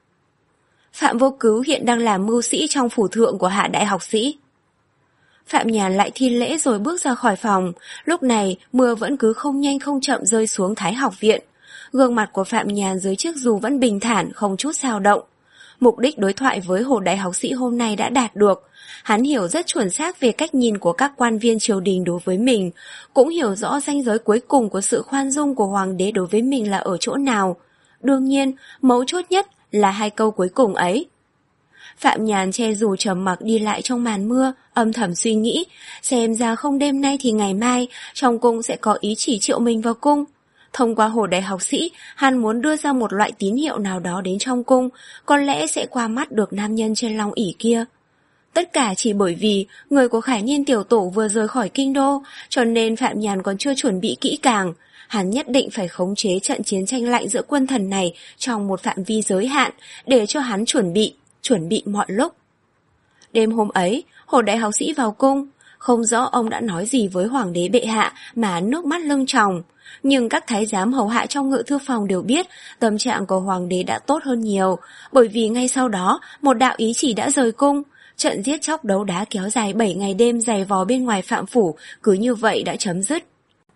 Phạm Vô Cứu hiện đang làm mưu sĩ trong phủ thượng của Hạ đại học sĩ. Phạm Nhàn lại thi lễ rồi bước ra khỏi phòng, lúc này mưa vẫn cứ không nhanh không chậm rơi xuống Thái học viện. Gương mặt của Phạm Nhàn dưới chiếc dù vẫn bình thản, không chút dao động. Mục đích đối thoại với Hồ đại học sĩ hôm nay đã đạt được. Hắn hiểu rất chuẩn xác về cách nhìn của các quan viên triều đình đối với mình, cũng hiểu rõ ranh giới cuối cùng của sự khoan dung của hoàng đế đối với mình là ở chỗ nào. Đương nhiên, mấu chốt nhất là hai câu cuối cùng ấy. Phạm Nhàn che dù trầm mặc đi lại trong màn mưa, âm thầm suy nghĩ, xem ra không đêm nay thì ngày mai, trong cung sẽ có ý chỉ triệu mình vào cung. Thông qua Hồ đại học sĩ, hắn muốn đưa ra một loại tín hiệu nào đó đến trong cung, có lẽ sẽ qua mắt được nam nhân trên long ỷ kia. Tất cả chỉ bởi vì người của Khải Niên tiểu tổ vừa rời khỏi kinh đô, cho nên Phạm Nhàn còn chưa chuẩn bị kỹ càng. Hắn nhất định phải khống chế trận chiến tranh lạnh giữa quân thần này trong một phạm vi giới hạn, để cho hắn chuẩn bị, chuẩn bị mọi lúc. Đêm hôm ấy, Hồ đại học sĩ vào cung, không rõ ông đã nói gì với hoàng đế bệ hạ mà nước mắt lưng tròng. Nhưng các thái giám hầu hạ trong ngự thư phòng đều biết tâm trạng của hoàng đế đã tốt hơn nhiều, bởi vì ngay sau đó một đạo ý chỉ đã rời cung. Trận giết chóc đấu đá kéo dài bảy ngày đêm dày vò bên ngoài phạm phủ cứ như vậy đã chấm dứt.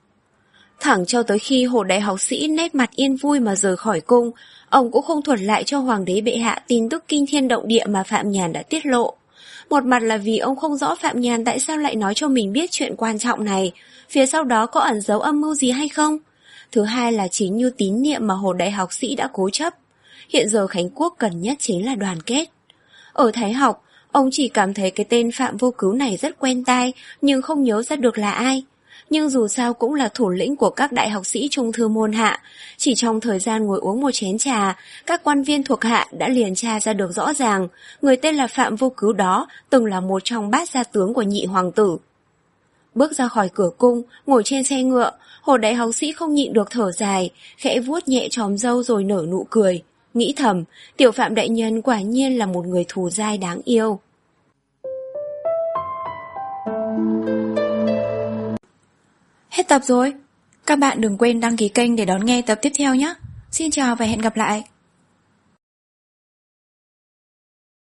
Thẳng cho tới khi Hồ đại học sĩ nét mặt yên vui mà rời khỏi cung, ông cũng không thuật lại cho hoàng đế bệ hạ tin tức kinh thiên động địa mà Phạm Nhàn đã tiết lộ. Một mặt là vì ông không rõ Phạm Nhàn tại sao lại nói cho mình biết chuyện quan trọng này, phía sau đó có ẩn giấu âm mưu gì hay không. Thứ hai là chính như tín niệm mà Hồ đại học sĩ đã cố chấp. Hiện giờ Khánh Quốc cần nhất chính là đoàn kết. Ở Thái học, ông chỉ cảm thấy cái tên Phạm Vô Cứu này rất quen tai, nhưng không nhớ ra được là ai. Nhưng dù sao cũng là thủ lĩnh của các đại học sĩ trung thư môn hạ. Chỉ trong thời gian ngồi uống một chén trà, các quan viên thuộc hạ đã liền tra ra được rõ ràng, người tên là Phạm Vô Cứu đó từng là một trong bát gia tướng của nhị hoàng tử. Bước ra khỏi cửa cung, ngồi trên xe ngựa, Hồ đại học sĩ không nhịn được thở dài, khẽ vuốt nhẹ chòm râu rồi nở nụ cười. Nghĩ thầm, tiểu Phạm đại nhân quả nhiên là một người thù dai đáng yêu. Hết tập rồi. Các bạn đừng quên đăng ký kênh để đón nghe tập tiếp theo nhé. Xin chào và hẹn gặp lại.